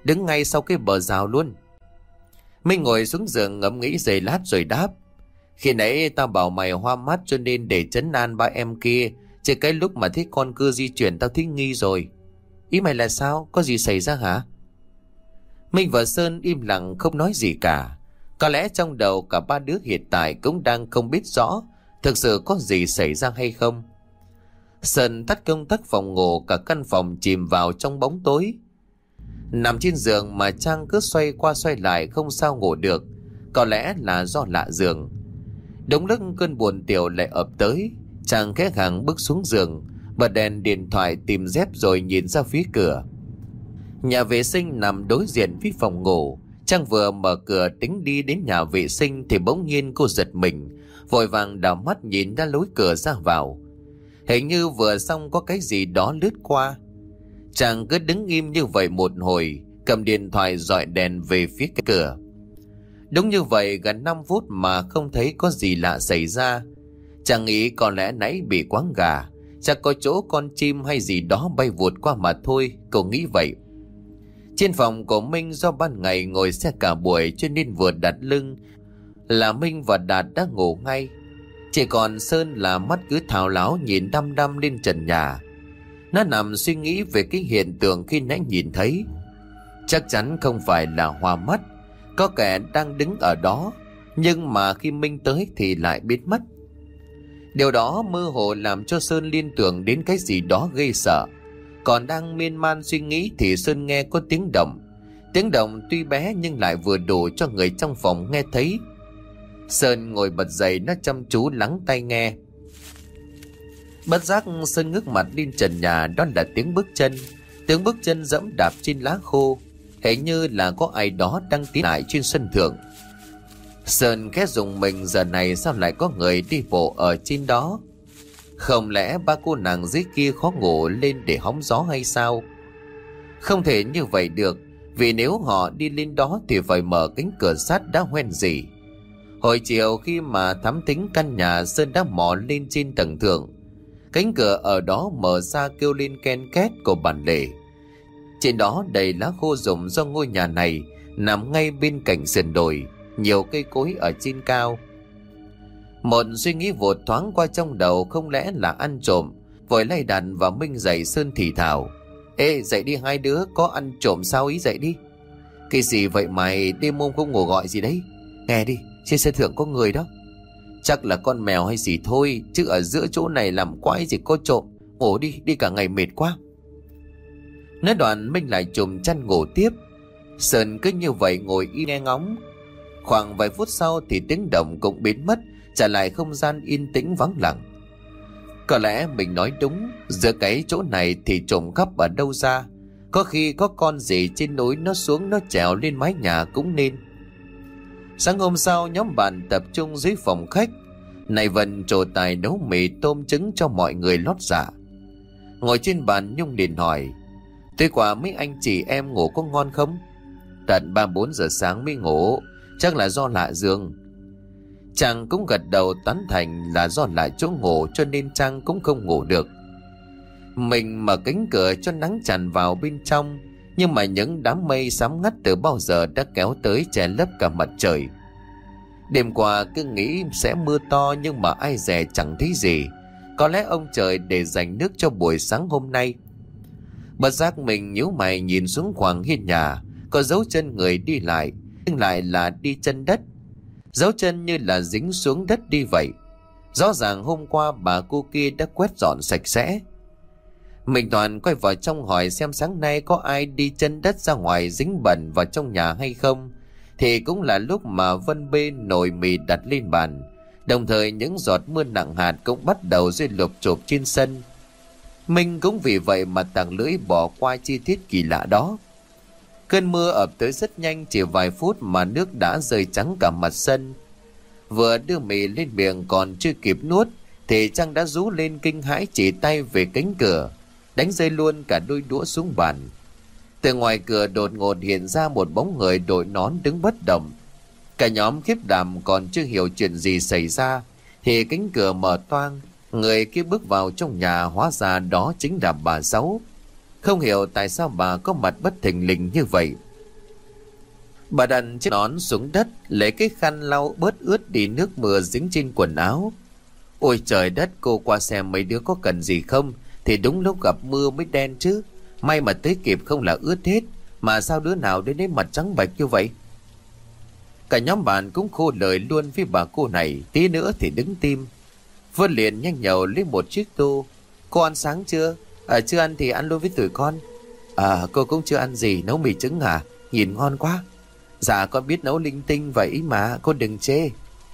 đứng ngay sau cái bờ rào luôn. Minh ngồi xuống giường ngẫm nghĩ giây lát rồi đáp: Khi nãy tao bảo mày hoa mắt cho nên để trấn an ba em kia, chứ cái lúc mà thấy con cưa di chuyển tao thấy nghi rồi. Ý mày là sao? Có gì xảy ra hả? Minh và Sơn im lặng không nói gì cả. Có lẽ trong đầu cả ba đứa hiện tại cũng đang không biết rõ thực sự có gì xảy ra hay không. Sơn tắt công tắc phòng ngủ, cả căn phòng chìm vào trong bóng tối. Nằm trên giường mà Trang cứ xoay qua xoay lại không sao ngủ được. Có lẽ là do lạ giường. Đúng lúc cơn buồn tiểu lại ập tới, Trang khẽ khàng bước xuống giường, bật đèn điện thoại tìm dép rồi nhìn ra phía cửa. Nhà vệ sinh nằm đối diện với phòng ngủ. Trang vừa mở cửa tính đi đến nhà vệ sinh thì bỗng nhiên cô giật mình, vội vàng đảo mắt nhìn ra lối cửa ra vào. Hình như vừa xong có cái gì đó lướt qua. Trang cứ đứng im như vậy một hồi, cầm điện thoại dọi đèn về phía cái cửa. Đúng như vậy, gần năm phút mà không thấy có gì lạ xảy ra. Trang nghĩ có lẽ nãy bị quáng gà, chắc có chỗ con chim hay gì đó bay vụt qua mà thôi, cô nghĩ vậy. Trên phòng của Minh do ban ngày ngồi xe cả buổi cho nên vừa đặt lưng là Minh và Đạt đã ngủ ngay. Chỉ còn Sơn là mắt cứ thao láo nhìn đăm đăm lên trần nhà. Nó nằm suy nghĩ về cái hiện tượng khi nãy nhìn thấy. Chắc chắn không phải là hoa mắt, có kẻ đang đứng ở đó, nhưng mà khi Minh tới thì lại biến mất. Điều đó mơ hồ làm cho Sơn liên tưởng đến cái gì đó ghê sợ. Còn đang miên man suy nghĩ thì Sơn nghe có tiếng động. Tiếng động tuy bé nhưng lại vừa đủ cho người trong phòng nghe thấy. Sơn ngồi bật dậy, nó chăm chú lắng tai nghe. Bất giác Sơn ngước mặt lên trần nhà, đó là tiếng bước chân. Tiếng bước chân dẫm đạp trên lá khô, hình như là có ai đó đang tiến lại trên sân thượng. Sơn khẽ rùng mình, giờ này sao lại có người đi bộ ở trên đó? Không lẽ ba cô nàng dưới kia khó ngủ lên để hóng gió hay sao? Không thể như vậy được, vì nếu họ đi lên đó thì phải mở cánh cửa sắt đã hoen rỉ. Hồi chiều khi mà thám thính căn nhà, Sơn đã mò lên trên tầng thượng. Cánh cửa ở đó mở ra kêu lên ken két của bản lề. Trên đó đầy lá khô rụng do ngôi nhà này nằm ngay bên cạnh sườn đồi, nhiều cây cối ở trên cao. Một suy nghĩ vụt thoáng qua trong đầu, không lẽ là ăn trộm. Vội lay đàn và Minh dậy. Sơn thì thào: Ê, dậy đi hai đứa, có ăn trộm sao ý, dậy đi. Cái gì vậy mày, đêm hôm không ngủ gọi gì đấy? Nghe đi, trên sân thượng có người đó. Chắc là con mèo hay gì thôi, chứ ở giữa chỗ này làm quái gì có trộm. Ngủ đi, đi cả ngày mệt quá. Nói đoạn Minh lại chùm chăn ngủ tiếp. Sơn cứ như vậy ngồi y nghe ngóng. Khoảng vài phút sau thì tiếng động cũng biến mất, trả lại không gian yên tĩnh vắng lặng. Có lẽ mình nói đúng, giữa cái chỗ này thì trộm cắp ở đâu ra? Có khi có con gì trên núi nó xuống nó trèo lên mái nhà cũng nên. Sáng hôm sau, nhóm bạn tập trung dưới phòng khách. Này Vân trổ tài nấu mì tôm trứng cho mọi người lót dạ. Ngồi trên bàn, Nhung liền hỏi: Tối qua mấy anh chị em ngủ có ngon không? Tận ba bốn giờ sáng mới ngủ, chắc là do lạ giường. Chàng cũng gật đầu tán thành là do lại chỗ ngủ cho nên Trang cũng không ngủ được. Mình mở cánh cửa cho nắng tràn vào bên trong, nhưng mà những đám mây xám ngắt từ bao giờ đã kéo tới che lấp cả mặt trời. Đêm qua cứ nghĩ sẽ mưa to nhưng mà ai dè chẳng thấy gì. Có lẽ ông trời để dành nước cho buổi sáng hôm nay. Bất giác mình nhíu mày nhìn xuống khoảng hiên nhà, có dấu chân người đi lại, nhưng lại là đi chân đất. Dấu chân như là dính xuống đất đi vậy. Rõ ràng hôm qua bà cô kia đã quét dọn sạch sẽ. Mình toàn quay vào trong hỏi xem sáng nay có ai đi chân đất ra ngoài dính bẩn vào trong nhà hay không. Thì cũng là lúc mà Vân bê nồi mì đặt lên bàn, đồng thời những giọt mưa nặng hạt cũng bắt đầu rơi lụp chụp trên sân. Mình cũng vì vậy mà tàng lưỡi bỏ qua chi tiết kỳ lạ đó. Cơn mưa ập tới rất nhanh, chỉ vài phút mà nước đã rơi trắng cả mặt sân. Vừa đưa mì lên miệng còn chưa kịp nuốt thì Trang đã rú lên kinh hãi, chỉ tay về cánh cửa, đánh rơi luôn cả đôi đũa xuống bàn. Từ ngoài cửa đột ngột hiện ra một bóng người đội nón đứng bất động. Cả nhóm khiếp đảm còn chưa hiểu chuyện gì xảy ra thì cánh cửa mở toang, người kia bước vào trong nhà, hóa ra đó chính là bà Sáu. Không hiểu tại sao bà có mặt bất thình lình như vậy. Bà đặt chiếc nón xuống đất, lấy cái khăn lau bớt ướt đi nước mưa dính trên quần áo. Ôi trời đất, cô qua xem mấy đứa có cần gì không, thì đúng lúc gặp mưa mới đen chứ. May mà tới kịp không là ướt hết. Mà sao đứa nào đến đấy mặt trắng bệch như vậy? Cả nhóm bạn cũng khô lời luôn với bà cô này, tí nữa thì đứng tim. Vân liền nhanh nhậu lấy một chiếc tô. Cô ăn sáng chưa? À, chưa ăn thì ăn luôn với tụi con. À, cô cũng chưa ăn gì, nấu mì trứng à? Nhìn ngon quá. Dạ con biết nấu linh tinh vậy mà, cô đừng chê.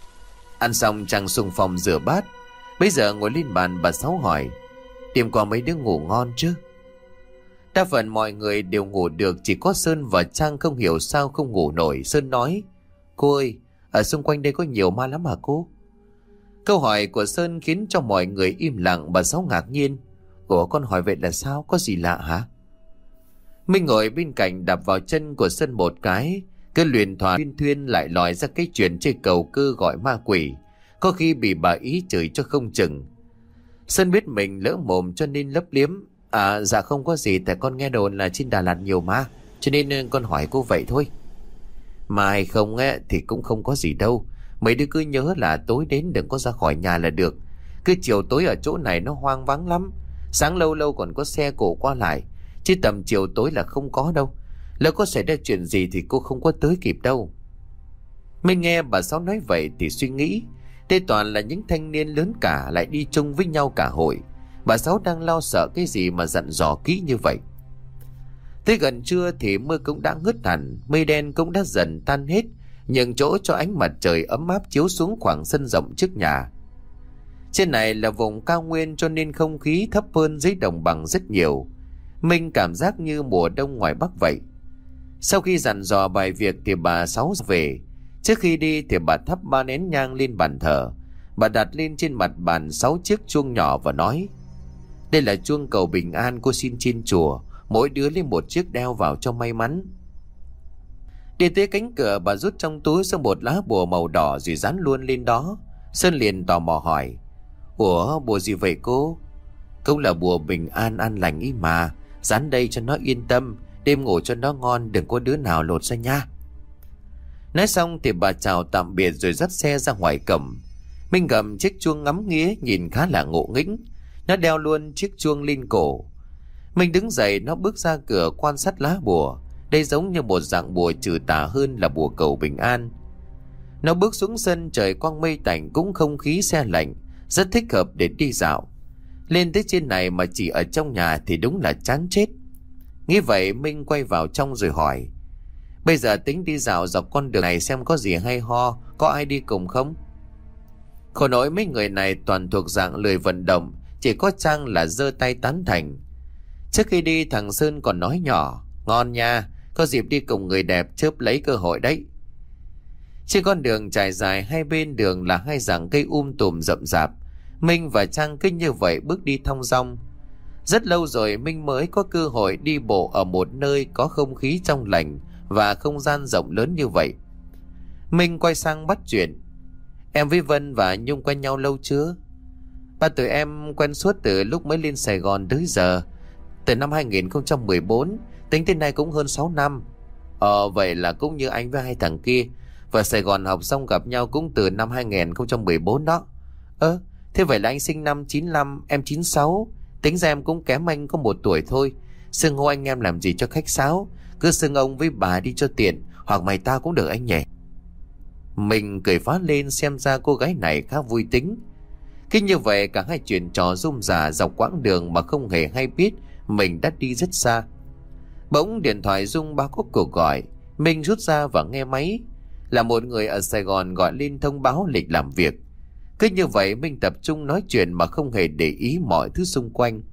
Ăn xong chàng xung phòng rửa bát. Bây giờ ngồi lên bàn bà Sáu hỏi: đêm qua mấy đứa ngủ ngon chứ? Đa phần mọi người đều ngủ được, chỉ có Sơn và Trang không hiểu sao không ngủ nổi. Sơn nói: cô ơi, ở xung quanh đây có nhiều ma lắm hả cô? Câu hỏi của Sơn khiến cho mọi người im lặng. Bà Sáu ngạc nhiên: ủa, con hỏi vậy là sao, có gì lạ hả? Minh ngồi bên cạnh đạp vào chân của Sơn một cái. Cái luyền thoại thuyên thuyên lại lòi ra cái chuyện chơi cầu cơ gọi ma quỷ, có khi bị bà ý chửi cho không chừng. Sơn biết mình lỡ mồm cho nên lấp liếm: à dạ không có gì, tại con nghe đồn là trên Đà Lạt nhiều ma, cho nên con hỏi cô vậy thôi. Mà hay không ấy, thì cũng không có gì đâu. Mấy đứa cứ nhớ là tối đến đừng có ra khỏi nhà là được. Cứ chiều tối ở chỗ này nó hoang vắng lắm. Sáng lâu lâu còn có xe cộ qua lại, chứ tầm chiều tối là không có đâu. Lỡ có xảy ra chuyện gì thì cô không có tới kịp đâu. Mình nghe bà Sáu nói vậy thì suy nghĩ, đây toàn là những thanh niên lớn cả, lại đi chung với nhau cả hội. Bà Sáu đang lo sợ cái gì mà dặn dò kỹ như vậy. Tới gần trưa thì mưa cũng đã ngớt hẳn, mây đen cũng đã dần tan hết, nhường chỗ cho ánh mặt trời ấm áp chiếu xuống khoảng sân rộng trước nhà. Trên này là vùng cao nguyên cho nên không khí thấp hơn dưới đồng bằng rất nhiều. Mình cảm giác như mùa đông ngoài Bắc vậy. Sau khi dặn dò bài việc thì bà Sáu về. Trước khi đi thì bà thắp ba nén nhang lên bàn thờ. Bà đặt lên trên mặt bàn sáu chiếc chuông nhỏ và nói: đây là chuông cầu bình an, cô xin trên chùa, mỗi đứa lấy một chiếc đeo vào cho may mắn. Đi tới cánh cửa, bà rút trong túi ra một lá bùa màu đỏ rồi dán luôn lên đó. Sơn liền tò mò hỏi: ủa, bùa gì vậy cô? Cũng là bùa bình an an lành ý mà, dán đây cho nó yên tâm, đêm ngủ cho nó ngon, đừng có đứa nào lột ra nha. Nói xong thì bà chào tạm biệt rồi dắt xe ra ngoài cổng. Minh cầm chiếc chuông ngắm nghía, nhìn khá là ngộ nghĩnh. Nó đeo luôn chiếc chuông lên cổ. Minh đứng dậy, nó bước ra cửa quan sát lá bùa. Đây giống như một dạng bùa trừ tà hơn là bùa cầu bình an. Nó bước xuống sân, trời quang mây tạnh, cũng không khí se lạnh, rất thích hợp để đi dạo. Lên tới trên này mà chỉ ở trong nhà thì đúng là chán chết. Nghĩ vậy Minh quay vào trong rồi hỏi: bây giờ tính đi dạo dọc con đường này xem có gì hay ho, có ai đi cùng không? Khổ nỗi mấy người này toàn thuộc dạng lười vận động, chỉ có Trang là giơ tay tán thành. Trước khi đi thằng Sơn còn nói nhỏ: ngon nha, có dịp đi cùng người đẹp chớp lấy cơ hội đấy. Trên con đường trải dài hai bên đường là hai dảng cây um tùm rậm rạp. Minh và Trang cứ như vậy bước đi thong dong. Rất lâu rồi Minh mới có cơ hội đi bộ ở một nơi có không khí trong lành và không gian rộng lớn như vậy. Minh quay sang bắt chuyện: em với Vân và Nhung quen nhau lâu chưa? Ba tụi em quen suốt từ lúc mới lên Sài Gòn tới giờ, từ năm hai nghìn không trăm mười bốn, tính tới nay cũng hơn sáu năm. Ờ vậy là cũng như anh với hai thằng kia, và Sài Gòn học xong gặp nhau cũng từ năm hai nghìn không trăm mười bốn đó. Ơ, thế vậy là anh sinh năm chín lăm, em chín sáu, tính ra em cũng kém anh có một tuổi thôi. Xưng hô anh em làm gì cho khách sáo, cứ xưng ông với bà đi cho tiện, hoặc mày tao cũng được anh nhỉ. Mình cười phá lên, xem ra cô gái này khá vui tính. Khi như vậy cả hai chuyện trò rôm rả dọc quãng đường mà không hề hay biết mình đã đi rất xa. Bỗng điện thoại rung báo có cuộc gọi. Mình rút ra và nghe máy. Là một người ở Sài Gòn gọi lên thông báo lịch làm việc. Cứ như vậy mình tập trung nói chuyện mà không hề để ý mọi thứ xung quanh.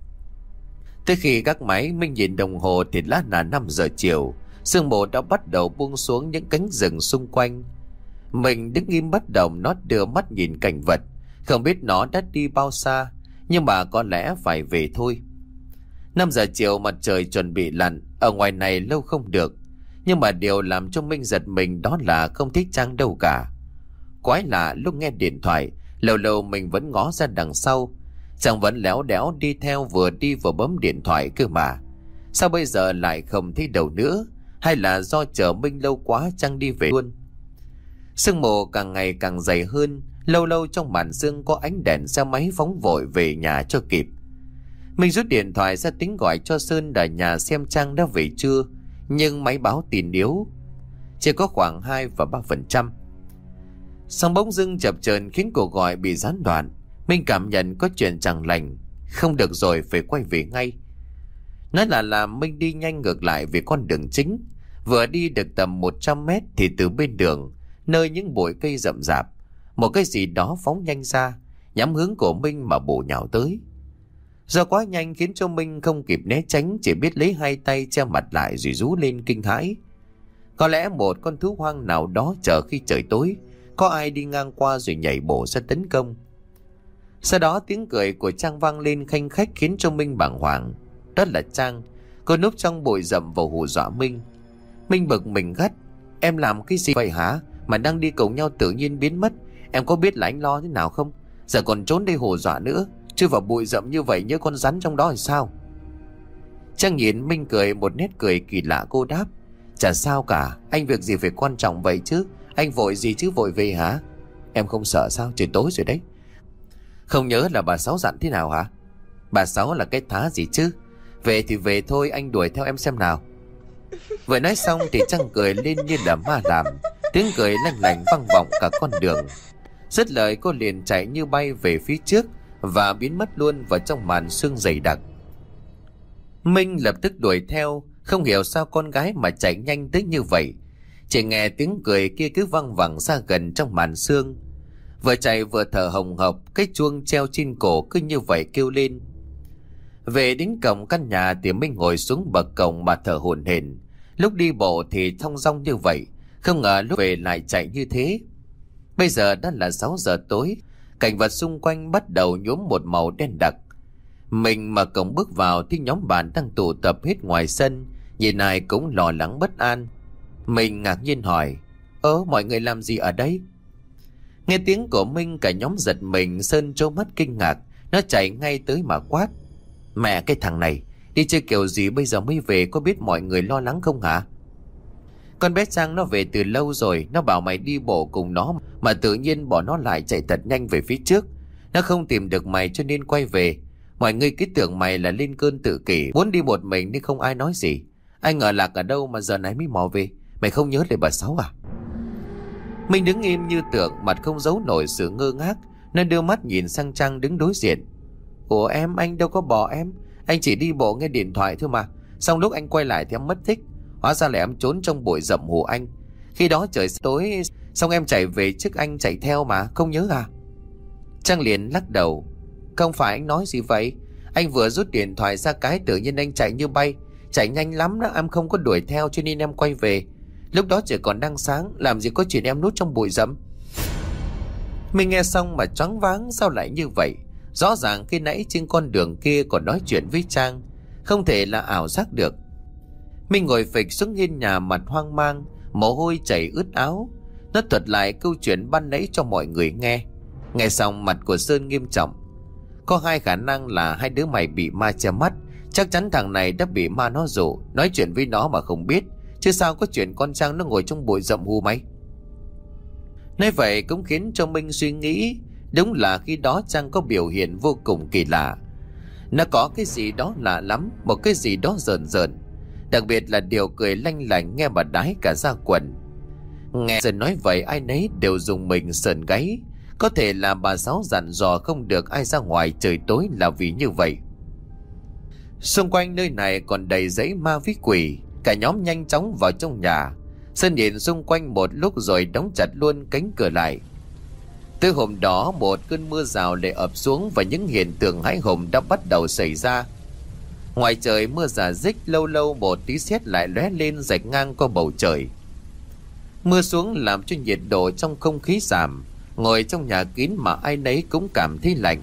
Tới khi gác máy, mình nhìn đồng hồ thì đã là năm giờ chiều. Sương mù đã bắt đầu buông xuống những cánh rừng xung quanh. Mình đứng im bất động, nó đưa mắt nhìn cảnh vật. Không biết nó đã đi bao xa, nhưng mà có lẽ phải về thôi. Năm giờ chiều mặt trời chuẩn bị lặn. Ở ngoài này lâu không được. Nhưng mà điều làm cho Minh giật mình đó là không thích Trang đâu cả. Quái lạ, lúc nghe điện thoại, lâu lâu mình vẫn ngó ra đằng sau. Trang vẫn léo đéo đi theo, vừa đi vừa bấm điện thoại cơ mà. Sao bây giờ lại không thấy đâu nữa? hay là do chờ Minh lâu quá chăng đi về luôn. Sương mù càng ngày càng dày hơn, lâu lâu trong màn sương có ánh đèn xe máy phóng vội về nhà cho kịp. Mình rút điện thoại ra tính gọi cho Sơn ở nhà xem Trang đã về chưa, nhưng máy báo tin yếu, chỉ có khoảng hai và ba phần trăm. Xong bỗng dưng chập chờn khiến cuộc gọi bị gián đoạn. Mình cảm nhận có chuyện chẳng lành, không được rồi, phải quay về ngay. Nói là làm Minh đi nhanh ngược lại về con đường chính. Vừa đi được tầm một trăm mét thì từ bên đường, nơi những bụi cây rậm rạp, một cái gì đó phóng nhanh ra, nhắm hướng của Minh mà bổ nhào tới. Do quá nhanh khiến cho Minh không kịp né tránh, chỉ biết lấy hai tay che mặt lại rồi rú lên kinh hãi. Có lẽ một con thú hoang nào đó chờ khi trời tối, có ai đi ngang qua rồi nhảy bổ ra tấn công. Sau đó tiếng cười của Trang vang lên khanh khách khiến cho Minh bàng hoàng. Đó là Trang, cô núp trong bụi rậm vào hù dọa Minh. Minh bực mình gắt: "Em làm cái gì vậy hả? Mà đang đi cùng nhau tự nhiên biến mất. Em có biết là anh lo thế nào không? Giờ còn trốn đây hù dọa nữa, chứ vào bụi rậm như vậy như con rắn trong đó thì sao?" Trang nhìn Minh cười một nét cười kỳ lạ, cô đáp: "Chả sao cả, anh việc gì phải quan trọng vậy chứ? Anh vội gì chứ, vội về hả? Em không sợ sao? Trời tối rồi đấy." "Không nhớ là bà Sáu dặn thế nào hả?" "Bà Sáu là cái thá gì chứ? Về thì về thôi, anh đuổi theo em xem nào." Vừa nói xong thì Trang cười lên như là ma làm, tiếng cười lanh lảnh vang vọng cả con đường. Dứt lời cô liền chạy như bay về phía trước và biến mất luôn vào trong màn sương dày đặc. Minh lập tức đuổi theo, không hiểu sao con gái mà chạy nhanh tới như vậy. Chỉ nghe tiếng cười kia cứ văng vẳng xa gần trong màn sương. Vừa chạy vừa thở hồng hộc, cái chuông treo trên cổ cứ như vậy kêu lên. Về đến cổng căn nhà thì Minh ngồi xuống bậc cổng mà thở hổn hển. Lúc đi bộ thì thong dong như vậy, không ngờ lúc về lại chạy như thế. Bây giờ đã là sáu giờ tối, cảnh vật xung quanh bắt đầu nhuốm một màu đen đặc. Mình mà cổng bước vào thì nhóm bạn đang tụ tập hết ngoài sân, nhìn ai cũng lo lắng bất an. Mình ngạc nhiên hỏi: "Ơ, mọi người làm gì ở đây?" Nghe tiếng của Minh cả nhóm giật mình. Sơn trố mắt kinh ngạc, nó chạy ngay tới mà quát: "Mẹ cái thằng này, đi chơi kiểu gì bây giờ mới về, có biết mọi người lo lắng không hả? Con bé Trang nó về từ lâu rồi, nó bảo mày đi bộ cùng nó mà tự nhiên bỏ nó lại chạy thật nhanh về phía trước. Nó không tìm được mày cho nên quay về. Mọi người cứ tưởng mày là lên cơn tự kỷ, muốn đi một mình nên không ai nói gì. Ai ngờ lạc ở đâu mà giờ này mới mò về. Mày không nhớ lời bà Sáu à?" Mình đứng im như tượng, mặt không giấu nổi sự ngơ ngác. Nó đưa mắt nhìn sang Trang đứng đối diện. "Ủa em, anh đâu có bỏ em. Anh chỉ đi bộ nghe điện thoại thôi mà. Xong lúc anh quay lại thì em mất tích. Hóa ra là em trốn trong bụi rậm hù anh. Khi đó trời tối, xong em chạy về trước anh chạy theo mà, không nhớ à?" Trang liền lắc đầu: "Không phải, anh nói gì vậy? Anh vừa rút điện thoại ra cái tự nhiên anh chạy như bay. Chạy nhanh lắm đó, em không có đuổi theo cho nên em quay về. Lúc đó trời còn đang sáng, làm gì có chuyện em núp trong bụi rậm." Mình nghe xong mà choáng váng, sao lại như vậy? Rõ ràng khi nãy trên con đường kia còn nói chuyện với Trang, không thể là ảo giác được. Mình ngồi phịch xuống hiên nhà, mặt hoang mang, mồ hôi chảy ướt áo. Nó thuật lại câu chuyện ban nãy cho mọi người nghe. Nghe xong mặt của Sơn nghiêm trọng: "Có hai khả năng là hai đứa mày bị ma che mắt. Chắc chắn thằng này đã bị ma nó dụ, nói chuyện với nó mà không biết. Chứ sao có chuyện con Trang nó ngồi trong bụi rậm hù mày?" Nói vậy cũng khiến cho Minh suy nghĩ. Đúng là khi đó Trang có biểu hiện vô cùng kỳ lạ. Nó có cái gì đó lạ lắm, một cái gì đó rờn rợn. Đặc biệt là điều cười lanh lảnh nghe bà đái cả da quần. Nghe Sơn nói vậy ai nấy đều dùng mình sờn gáy. Có thể là bà Sáu dặn dò không được ai ra ngoài trời tối là vì như vậy. Xung quanh nơi này còn đầy dãy ma với quỷ. Cả nhóm nhanh chóng vào trong nhà. Sơn nhìn xung quanh một lúc rồi đóng chặt luôn cánh cửa lại. Từ hôm đó một cơn mưa rào lại ập xuống và những hiện tượng hãi hùng đã bắt đầu xảy ra. Ngoài trời mưa rả rích, lâu lâu một tí sét lại lóe lên rạch ngang qua bầu trời. Mưa xuống làm cho nhiệt độ trong không khí giảm. Ngồi trong nhà kín mà ai nấy cũng cảm thấy lạnh.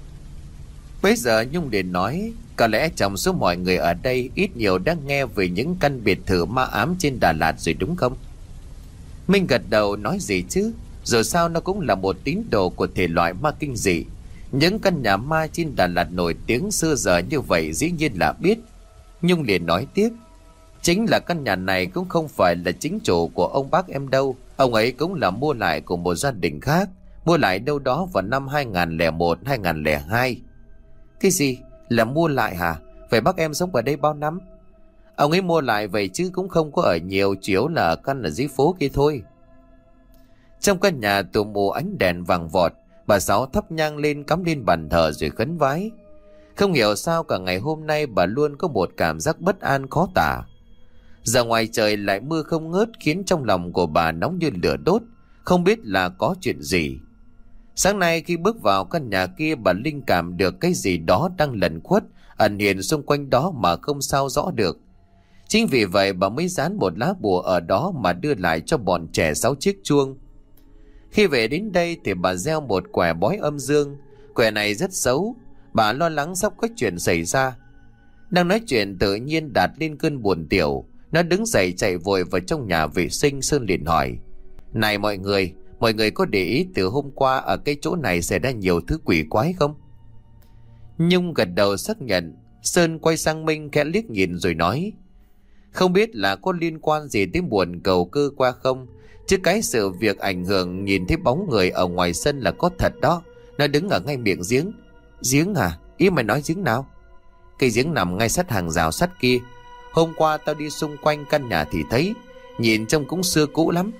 Bây giờ Nhung liền nói: "Có lẽ trong số mọi người ở đây ít nhiều đã nghe về những căn biệt thự ma ám trên Đà Lạt rồi đúng không?" Minh gật đầu nói: "Gì chứ, dù sao nó cũng là một tín đồ của thể loại ma kinh dị. Những căn nhà ma trên Đà Lạt nổi tiếng xưa giờ như vậy dĩ nhiên là biết." Nhung liền nói tiếp: Chính là căn nhà này cũng không phải là chính chủ của ông bác em đâu. Ông ấy cũng là mua lại của một gia đình khác, mua lại đâu đó vào năm hai nghìn không trăm lẻ một hai nghìn không trăm lẻ hai. Cái gì? Là mua lại hả? Vậy bác em sống ở đây bao năm? Ông ấy mua lại vậy chứ cũng không có ở nhiều, chủ yếu là ở căn ở dưới phố kia thôi. Trong căn nhà tù mù ánh đèn vàng vọt, bà Sáu thắp nhang lên cắm lên bàn thờ rồi khấn vái. Không hiểu sao cả ngày hôm nay bà luôn có một cảm giác bất an khó tả. Giờ ngoài trời lại mưa không ngớt khiến trong lòng của bà nóng như lửa đốt, không biết là có chuyện gì. Sáng nay khi bước vào căn nhà kia, bà linh cảm được cái gì đó đang lẩn khuất, ẩn hiện xung quanh đó mà không sao rõ được. Chính vì vậy bà mới dán một lá bùa ở đó mà đưa lại cho bọn trẻ sáu chiếc chuông. Khi về đến đây thì bà gieo một quẻ bói âm dương. Quẻ này rất xấu, bà lo lắng sắp có chuyện xảy ra. Đang nói chuyện tự nhiên Đạt lên cơn buồn tiểu. Nó đứng dậy chạy vội vào trong nhà vệ sinh. Sơn liền hỏi: Này mọi người, mọi người có để ý từ hôm qua ở cái chỗ này xảy ra nhiều thứ quỷ quái không? Nhung gật đầu xác nhận. Sơn quay sang Minh khẽ liếc nhìn rồi nói: Không biết là có liên quan gì đến buồn cầu cơ qua không, chứ cái sự việc ảnh hưởng nhìn thấy bóng người ở ngoài sân là có thật đó. Nó đứng ở ngay miệng giếng. Giếng à? Ý mày nói giếng nào? Cây giếng nằm ngay sát hàng rào sắt kia. Hôm qua tao đi xung quanh căn nhà thì thấy, nhìn trông cũng xưa cũ lắm.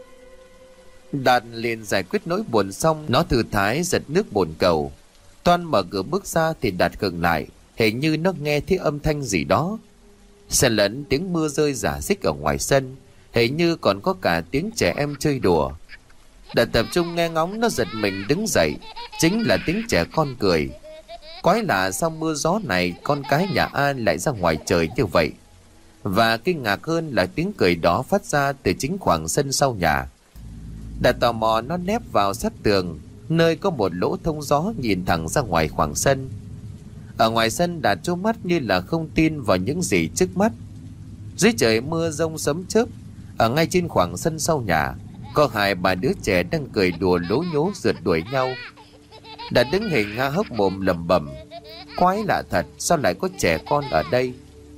Đạt liền giải quyết nỗi buồn xong, nó thư thái giật nước bồn cầu. Toan mở cửa bước ra thì Đạt khựng lại, hình như nó nghe thấy âm thanh gì đó. Xen lẫn tiếng mưa rơi rả rích ở ngoài sân, hình như còn có cả tiếng trẻ em chơi đùa. Đạt tập trung nghe ngóng, nó giật mình đứng dậy. Chính là tiếng trẻ con cười. Quái lạ, sau mưa gió này con cái nhà An lại ra ngoài trời như vậy. Và kinh ngạc hơn là tiếng cười đó phát ra từ chính khoảng sân sau nhà. Đạt tò mò, nó nép vào sát tường, nơi có một lỗ thông gió nhìn thẳng ra ngoài khoảng sân. Ở ngoài sân, Đạt trố mắt như là không tin vào những gì trước mắt. Dưới trời mưa rông sấm chớp, ở ngay trên khoảng sân sau nhà có hai bà đứa trẻ đang cười đùa lố nhố rượt đuổi nhau. Đạt đứng hình há hốc mồm lẩm bẩm: Quái lạ thật, sao lại có trẻ con ở đây?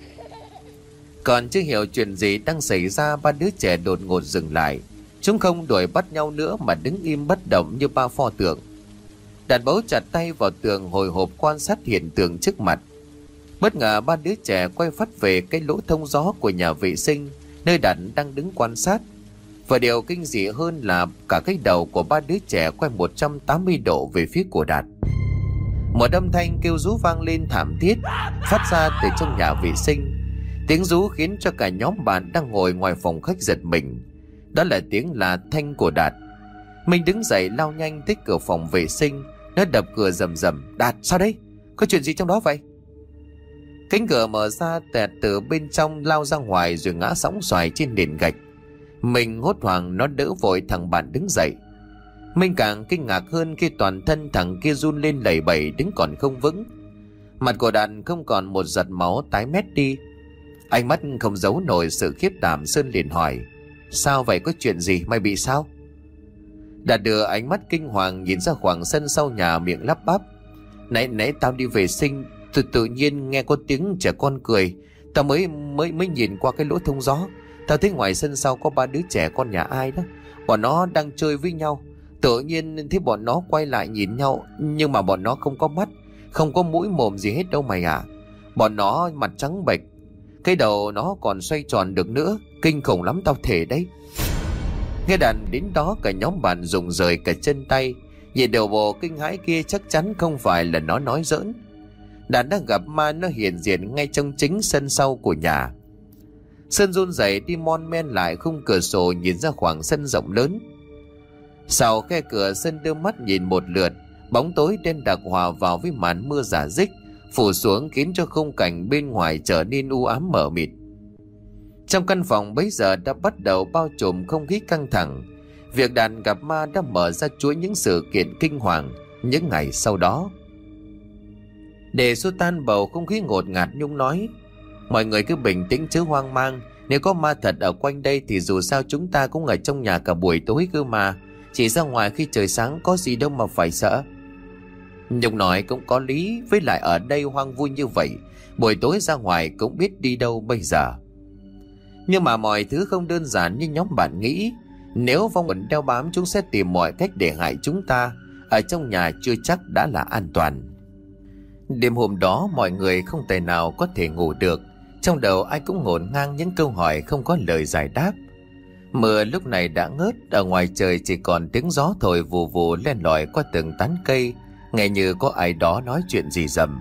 Còn chưa hiểu chuyện gì đang xảy ra, ba đứa trẻ đột ngột dừng lại. Chúng không đuổi bắt nhau nữa mà đứng im bất động như ba pho tượng. Đạt bấu chặt tay vào tường, hồi hộp quan sát hiện tượng trước mặt. Bất ngờ ba đứa trẻ quay phát về cái lỗ thông gió của nhà vệ sinh, nơi Đạt đang đứng quan sát. Và điều kinh dị hơn là cả cái đầu của ba đứa trẻ quay một trăm tám mươi độ về phía của Đạt. Một âm thanh kêu rú vang lên thảm thiết phát ra từ trong nhà vệ sinh. Tiếng rú khiến cho cả nhóm bạn đang ngồi ngoài phòng khách giật mình. Đó là tiếng là thanh của Đạt. Mình đứng dậy lao nhanh tới cửa phòng vệ sinh. Nó đập cửa rầm rầm. Đạt, sao đây? Có chuyện gì trong đó vậy? Cánh cửa mở ra, Đạt từ bên trong lao ra ngoài rồi ngã sóng xoài trên nền gạch. Mình hốt hoảng, nó đỡ vội thằng bạn đứng dậy. Mình càng kinh ngạc hơn khi toàn thân thằng kia run lên lẩy bẩy, đứng còn không vững. Mặt của Đạt không còn một giọt máu, tái mét đi. Ánh mắt không giấu nổi sự khiếp đảm. Sơn liền hỏi: Sao vậy, có chuyện gì, mày bị sao? Đạt đưa ánh mắt kinh hoàng nhìn ra khoảng sân sau nhà, miệng lắp bắp: Nãy nãy tao đi vệ sinh, tự tự nhiên nghe có tiếng trẻ con cười. Tao mới mới mới nhìn qua cái lỗ thông gió. Tao thấy ngoài sân sau có ba đứa trẻ con nhà ai đó. Bọn nó đang chơi với nhau. Tự nhiên thấy bọn nó quay lại nhìn nhau. Nhưng mà bọn nó không có mắt, không có mũi mồm gì hết đâu mày à. Bọn nó mặt trắng bệch, cái đầu nó còn xoay tròn được nữa. Kinh khủng lắm tao thề đấy. Nghe đàn đến đó, cả nhóm bạn rụng rời cả chân tay. Nhìn đầu bộ kinh hãi kia chắc chắn không phải là nó nói giỡn. Đàn đang gặp ma, nó hiện diện ngay trong chính sân sau của nhà. Sơn run rẩy đi mon men lại khung cửa sổ nhìn ra khoảng sân rộng lớn. Sau khe cửa, Sơn đưa mắt nhìn một lượt. Bóng tối đen đặc hòa vào với màn mưa rả rích phủ xuống, khiến cho khung cảnh bên ngoài trở nên u ám mờ mịt. Trong căn phòng bấy giờ đã bắt đầu bao trùm không khí căng thẳng. Việc đàn gặp ma đã mở ra chuỗi những sự kiện kinh hoàng những ngày sau đó. Để xua tan bầu không khí ngột ngạt, Nhung nói: Mọi người cứ bình tĩnh chứ hoang mang. Nếu có ma thật ở quanh đây thì dù sao chúng ta cũng ở trong nhà cả buổi tối cơ mà. Chỉ ra ngoài khi trời sáng có gì đâu mà phải sợ. Nhung nói cũng có lý. Với lại ở đây hoang vui như vậy, buổi tối ra ngoài cũng biết đi đâu bây giờ. Nhưng mà mọi thứ không đơn giản như nhóm bạn nghĩ. Nếu vong hồn đeo bám, chúng sẽ tìm mọi cách để hại chúng ta. Ở trong nhà chưa chắc đã là an toàn. Đêm hôm đó mọi người không thể nào có thể ngủ được. Trong đầu ai cũng ngổn ngang những câu hỏi không có lời giải đáp. Mưa lúc này đã ngớt, ở ngoài trời chỉ còn tiếng gió thổi vù vù len lỏi qua từng tán cây, nghe như có ai đó nói chuyện gì rầm.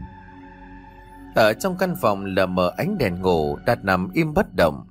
Ở trong căn phòng lờ mờ ánh đèn ngủ, Đạt nằm im bất động.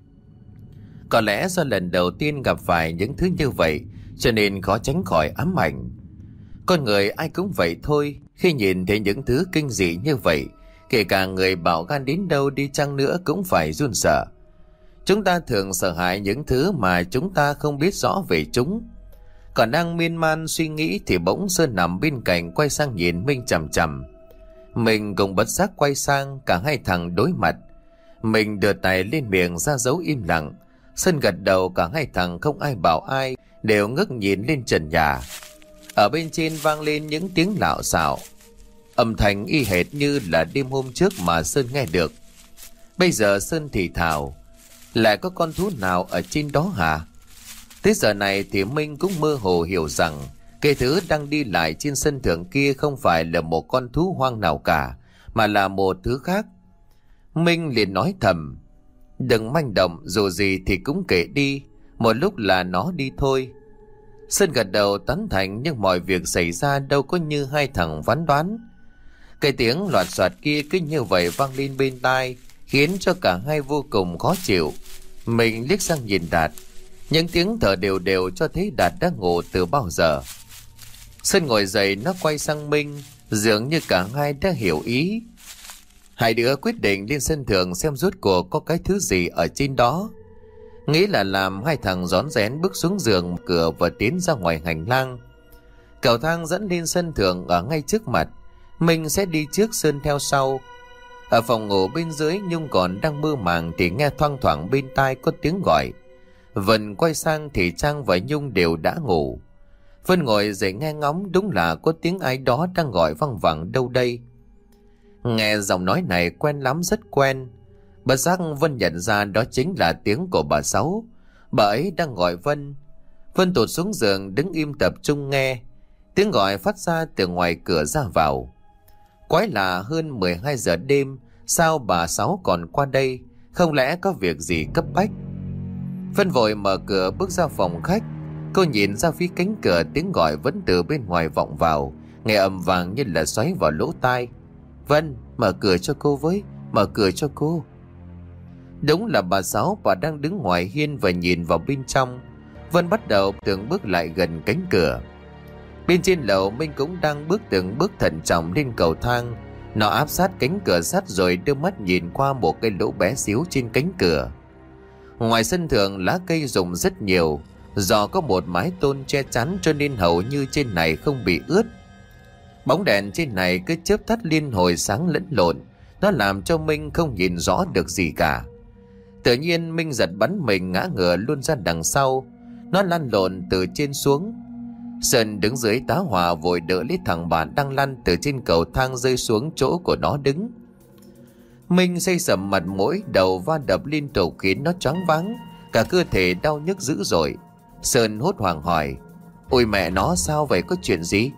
Có lẽ do lần đầu tiên gặp phải những thứ như vậy, cho nên khó tránh khỏi ám ảnh. Con người ai cũng vậy thôi, khi nhìn thấy những thứ kinh dị như vậy, kể cả người bạo gan đến đâu đi chăng nữa cũng phải run sợ. Chúng ta thường sợ hãi những thứ mà chúng ta không biết rõ về chúng. Còn đang miên man suy nghĩ thì bỗng Sơn nằm bên cạnh quay sang nhìn Minh chằm chằm. Mình cùng bất giác quay sang, cả hai thằng đối mặt. Mình đưa tay lên miệng ra dấu im lặng. Sơn gật đầu, cả hai thằng không ai bảo ai, đều ngước nhìn lên trần nhà. Ở bên trên vang lên những tiếng lạo xạo, âm thanh y hệt như là đêm hôm trước mà Sơn nghe được. Bây giờ Sơn thì thào, lại có con thú nào ở trên đó hả? Tới giờ này thì Minh cũng mơ hồ hiểu rằng cái thứ đang đi lại trên sân thượng kia không phải là một con thú hoang nào cả, mà là một thứ khác. Minh liền nói thầm, đừng manh động, dù gì thì cũng kệ đi, một lúc là nó đi thôi. Sơn gật đầu tán thành, nhưng mọi việc xảy ra đâu có như hai thằng phán đoán. Cái tiếng loạt soạt kia cứ như vậy vang lên bên tai, khiến cho cả hai vô cùng khó chịu. Mình liếc sang nhìn Đạt, những tiếng thở đều đều cho thấy Đạt đã ngủ từ bao giờ. Sơn ngồi dậy, nó quay sang Minh, dường như cả hai đã hiểu ý. Hai đứa quyết định lên sân thượng xem rốt cuộc có cái thứ gì ở trên đó. Nghĩ là làm, hai thằng rón rén bước xuống giường cửa và tiến ra ngoài hành lang. Cầu thang dẫn lên sân thượng ở ngay trước mặt. Minh sẽ đi trước, Sơn theo sau. Ở phòng ngủ bên dưới, Nhung còn đang mơ màng thì nghe thoang thoảng bên tai có tiếng gọi. Vân quay sang thì Trang và Nhung đều đã ngủ. Vân ngồi dậy nghe ngóng, đúng là có tiếng ai đó đang gọi văng vẳng đâu đây. Nghe giọng nói này quen lắm, rất quen. Bất giác Vân nhận ra đó chính là tiếng của bà Sáu. Bà ấy đang gọi Vân. Vân tụt xuống giường đứng im tập trung nghe. Tiếng gọi phát ra từ ngoài cửa ra vào. Quái lạ, hơn mười hai giờ đêm, sao bà Sáu còn qua đây? Không lẽ có việc gì cấp bách? Vân vội mở cửa bước ra phòng khách. Cô nhìn ra phía cánh cửa, tiếng gọi vẫn từ bên ngoài vọng vào, nghe ầm vang như là xoáy vào lỗ tai. Vân, mở cửa cho cô với, mở cửa cho cô. Đúng là bà Sáu, bà đang đứng ngoài hiên và nhìn vào bên trong. Vân bắt đầu từng bước lại gần cánh cửa. Bên trên lầu, Minh cũng đang bước từng bước thận trọng lên cầu thang. Nó áp sát cánh cửa sắt rồi đưa mắt nhìn qua một cái lỗ bé xíu trên cánh cửa. Ngoài sân thượng lá cây rụng rất nhiều, do có một mái tôn che chắn cho nên hầu như trên này không bị ướt. Bóng đèn trên này cứ chớp tắt liên hồi sáng lẫn lộn, nó làm cho Minh không nhìn rõ được gì cả. Tự nhiên Minh giật bắn mình ngã ngửa luôn ra đằng sau. Nó lăn lộn từ trên xuống. Sơn đứng dưới tá hỏa vội đỡ lấy thằng bạn đang lăn từ trên cầu thang rơi xuống chỗ của nó đứng. Minh xây sầm mặt mũi, đầu va đập liên tục khiến nó choáng váng, cả cơ thể đau nhức dữ dội. Sơn hốt hoảng hỏi, ôi mẹ nó, sao vậy, có chuyện gì?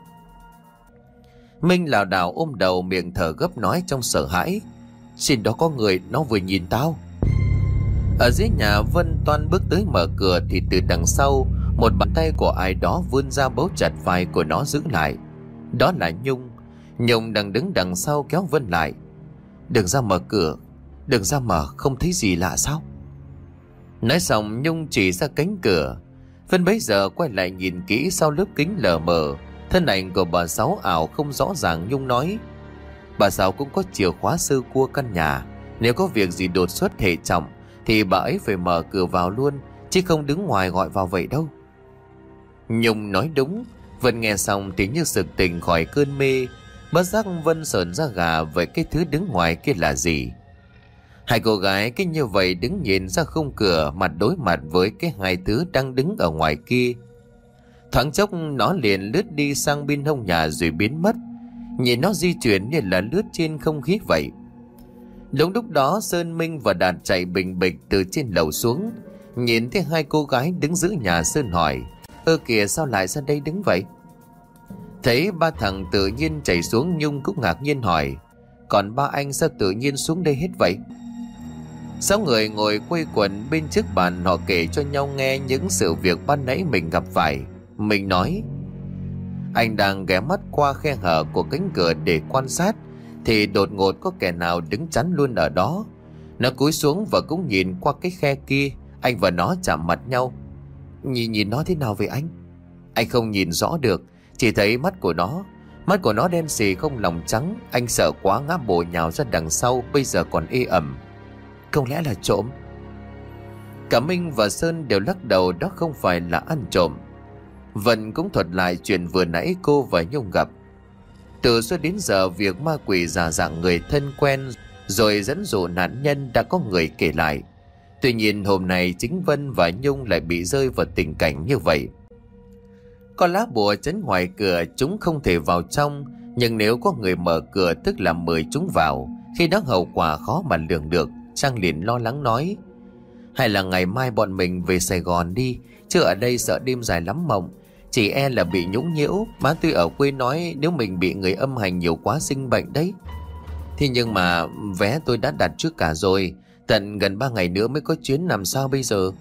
Minh lảo đảo ôm đầu, miệng thở gấp nói trong sợ hãi, xin đó có người, nó vừa nhìn tao. Ở dưới nhà, Vân toan bước tới mở cửa thì từ đằng sau, một bàn tay của ai đó vươn ra bấu chặt vai của nó giữ lại. Đó là Nhung. Nhung đang đứng đằng sau kéo Vân lại. Đừng ra mở cửa, đừng ra mở, không thấy gì lạ sao? Nói xong Nhung chỉ ra cánh cửa. Vân bấy giờ quay lại nhìn kỹ sau lớp kính lờ mờ, thân ảnh của bà Sáu ảo không rõ ràng. Nhung nói, bà Sáu cũng có chìa khóa sơ cua căn nhà, nếu có việc gì đột xuất hệ trọng thì bà ấy phải mở cửa vào luôn, chứ không đứng ngoài gọi vào vậy đâu. Nhung nói đúng. Vân nghe xong thì như sực tỉnh khỏi cơn mê. Bất giác Vân sởn ra gà với cái thứ đứng ngoài kia là gì. Hai cô gái cứ như vậy đứng nhìn ra khung cửa, mặt đối mặt với cái hai thứ đang đứng ở ngoài kia. Thoáng chốc nó liền lướt đi sang bên hông nhà rồi biến mất. Nhìn nó di chuyển như là lướt trên không khí vậy. Đúng lúc đó Sơn, Minh và Đạt chạy bình bịch từ trên lầu xuống. Nhìn thấy hai cô gái đứng giữa nhà, Sơn hỏi: Ơ kìa, sao lại ra đây đứng vậy? Thấy ba thằng tự nhiên chạy xuống, Nhung cũng ngạc nhiên hỏi: Còn ba anh sao tự nhiên xuống đây hết vậy? Sáu người ngồi quây quần bên trước bàn, họ kể cho nhau nghe những sự việc ban nãy mình gặp phải. Mình nói: Anh đang ghé mắt qua khe hở của cánh cửa để quan sát, thì đột ngột có kẻ nào đứng chắn luôn ở đó. Nó cúi xuống và cũng nhìn qua cái khe kia. Anh và nó chạm mặt nhau. Nhìn nhìn nó thế nào vậy anh? Anh không nhìn rõ được, chỉ thấy mắt của nó. Mắt của nó đen xì không lòng trắng. Anh sợ quá ngã bổ nhào ra đằng sau, bây giờ còn ê ẩm. Không lẽ là trộm? Cả Minh và Sơn đều lắc đầu, đó không phải là ăn trộm. Vân cũng thuật lại chuyện vừa nãy cô và Nhung gặp. Từ xưa đến giờ, việc ma quỷ giả dạng người thân quen rồi dẫn dụ nạn nhân đã có người kể lại. Tuy nhiên hôm nay chính Vân và Nhung lại bị rơi vào tình cảnh như vậy. Có lá bùa trấn ngoài cửa, chúng không thể vào trong. Nhưng nếu có người mở cửa tức là mời chúng vào. Khi đó hậu quả khó mà lường được. Trang liền lo lắng nói: Hay là ngày mai bọn mình về Sài Gòn đi, chứ ở đây sợ đêm dài lắm mộng. Chỉ e là bị nhũng nhiễu. Má tôi ở quê nói nếu mình bị người âm hành nhiều quá sinh bệnh đấy. Thế nhưng mà vé tôi đã đặt trước cả rồi, tận gần ba ngày nữa mới có chuyến, làm sao bây giờ?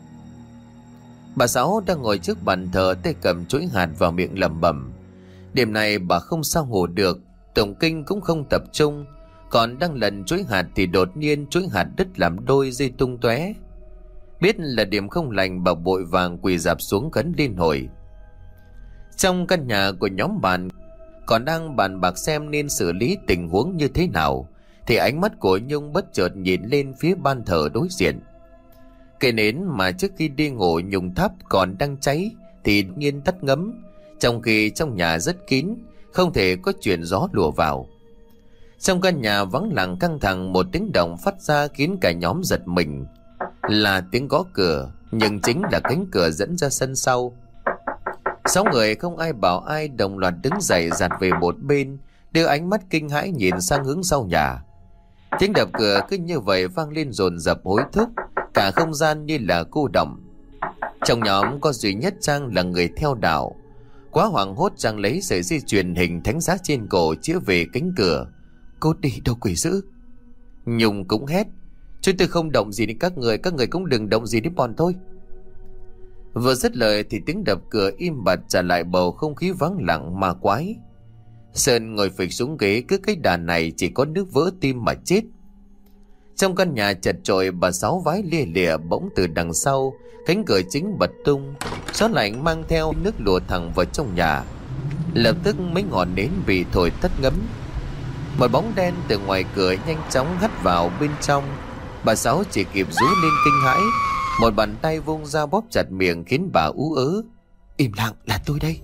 Bà Sáu đang ngồi trước bàn thờ, tay cầm chuỗi hạt vào miệng lẩm bẩm. Đêm nay bà không sao ngủ được, tụng kinh cũng không tập trung. Còn đang lần chuỗi hạt thì đột nhiên chuỗi hạt đứt làm đôi, rơi tung tóe. Biết là điểm không lành, bà vội vàng quỳ rạp xuống khấn liên hồi. Trong căn nhà của nhóm bạn còn đang bàn bạc xem nên xử lý tình huống như thế nào, thì ánh mắt của Nhung bất chợt nhìn lên phía ban thờ đối diện. Cây nến mà trước khi đi ngủ Nhung thắp còn đang cháy thì đột nhiên tắt ngấm, trong khi trong nhà rất kín, không thể có chuyện gió lùa vào. Trong căn nhà vắng lặng căng thẳng, một tiếng động phát ra khiến cả nhóm giật mình. Là tiếng gõ cửa, nhưng chính là cánh cửa dẫn ra sân sau. Sáu người không ai bảo ai đồng loạt đứng dậy, dạt về một bên, đưa ánh mắt kinh hãi nhìn sang hướng sau nhà. Tiếng đập cửa cứ như vậy vang lên dồn dập hối thúc, cả không gian như là cô động. Trong nhóm có duy nhất Trang là người theo đạo. Quá hoảng hốt, Trang lấy sợi dây chuyền hình thánh giá trên cổ chĩa về cánh cửa. Cốt đi, đâu quỷ dữ. Nhung cũng hét: Chúng tôi không động gì đến các người, các người cũng đừng động gì đến bọn tôi. Vừa dứt lời thì tiếng đập cửa im bặt, trả lại bầu không khí vắng lặng ma quái. Sơn ngồi phịch xuống ghế, cứ cái đàn này chỉ có nước vỡ tim mà chết. Trong căn nhà chật chội, bà Sáu vái lia lịa, bỗng từ đằng sau cánh cửa chính bật tung, gió lạnh mang theo nước lùa thẳng vào trong nhà. Lập tức mấy ngọn nến bị thổi tắt ngấm. Một bóng đen từ ngoài cửa nhanh chóng hắt vào bên trong. Bà Sáu chỉ kịp rú lên kinh hãi, một bàn tay vung ra bóp chặt miệng khiến bà ú ớ. Im lặng, là tôi đây.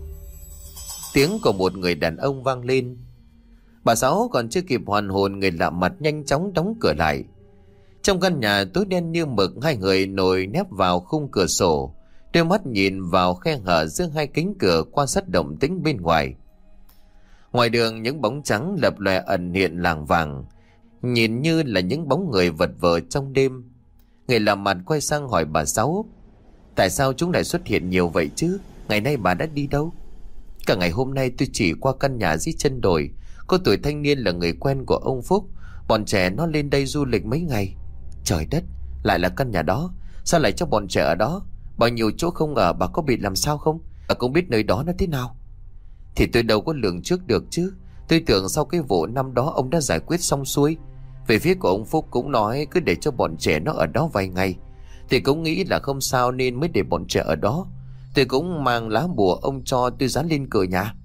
Tiếng của một người đàn ông vang lên. Bà Sáu còn chưa kịp hoàn hồn, người lạ mặt nhanh chóng đóng cửa lại. Trong căn nhà tối đen như mực, hai người ngồi nép vào khung cửa sổ, đôi mắt nhìn vào khe hở giữa hai cánh cửa, quan sát động tĩnh bên ngoài. Ngoài đường những bóng trắng lập lòe ẩn hiện lảng vàng, nhìn như là những bóng người vật vờ trong đêm. Người lạ mặt quay sang hỏi bà Sáu: Tại sao chúng lại xuất hiện nhiều vậy chứ? Ngày nay bà đã đi đâu? Cả ngày hôm nay tôi chỉ qua căn nhà dưới chân đồi. Có tuổi thanh niên là người quen của ông Phúc, bọn trẻ nó lên đây du lịch mấy ngày. Trời đất, lại là căn nhà đó. Sao lại cho bọn trẻ ở đó? Bao nhiêu chỗ không ở, bà có bị làm sao không? Bà cũng biết nơi đó nó thế nào. Thì tôi đâu có lường trước được chứ. Tôi tưởng sau cái vụ năm đó ông đã giải quyết xong xuôi. Về phía của ông Phúc cũng nói cứ để cho bọn trẻ nó ở đó vài ngày, thì cũng nghĩ là không sao nên mới để bọn trẻ ở đó. Tôi cũng mang lá bùa ông cho, tôi dán lên cửa nhà.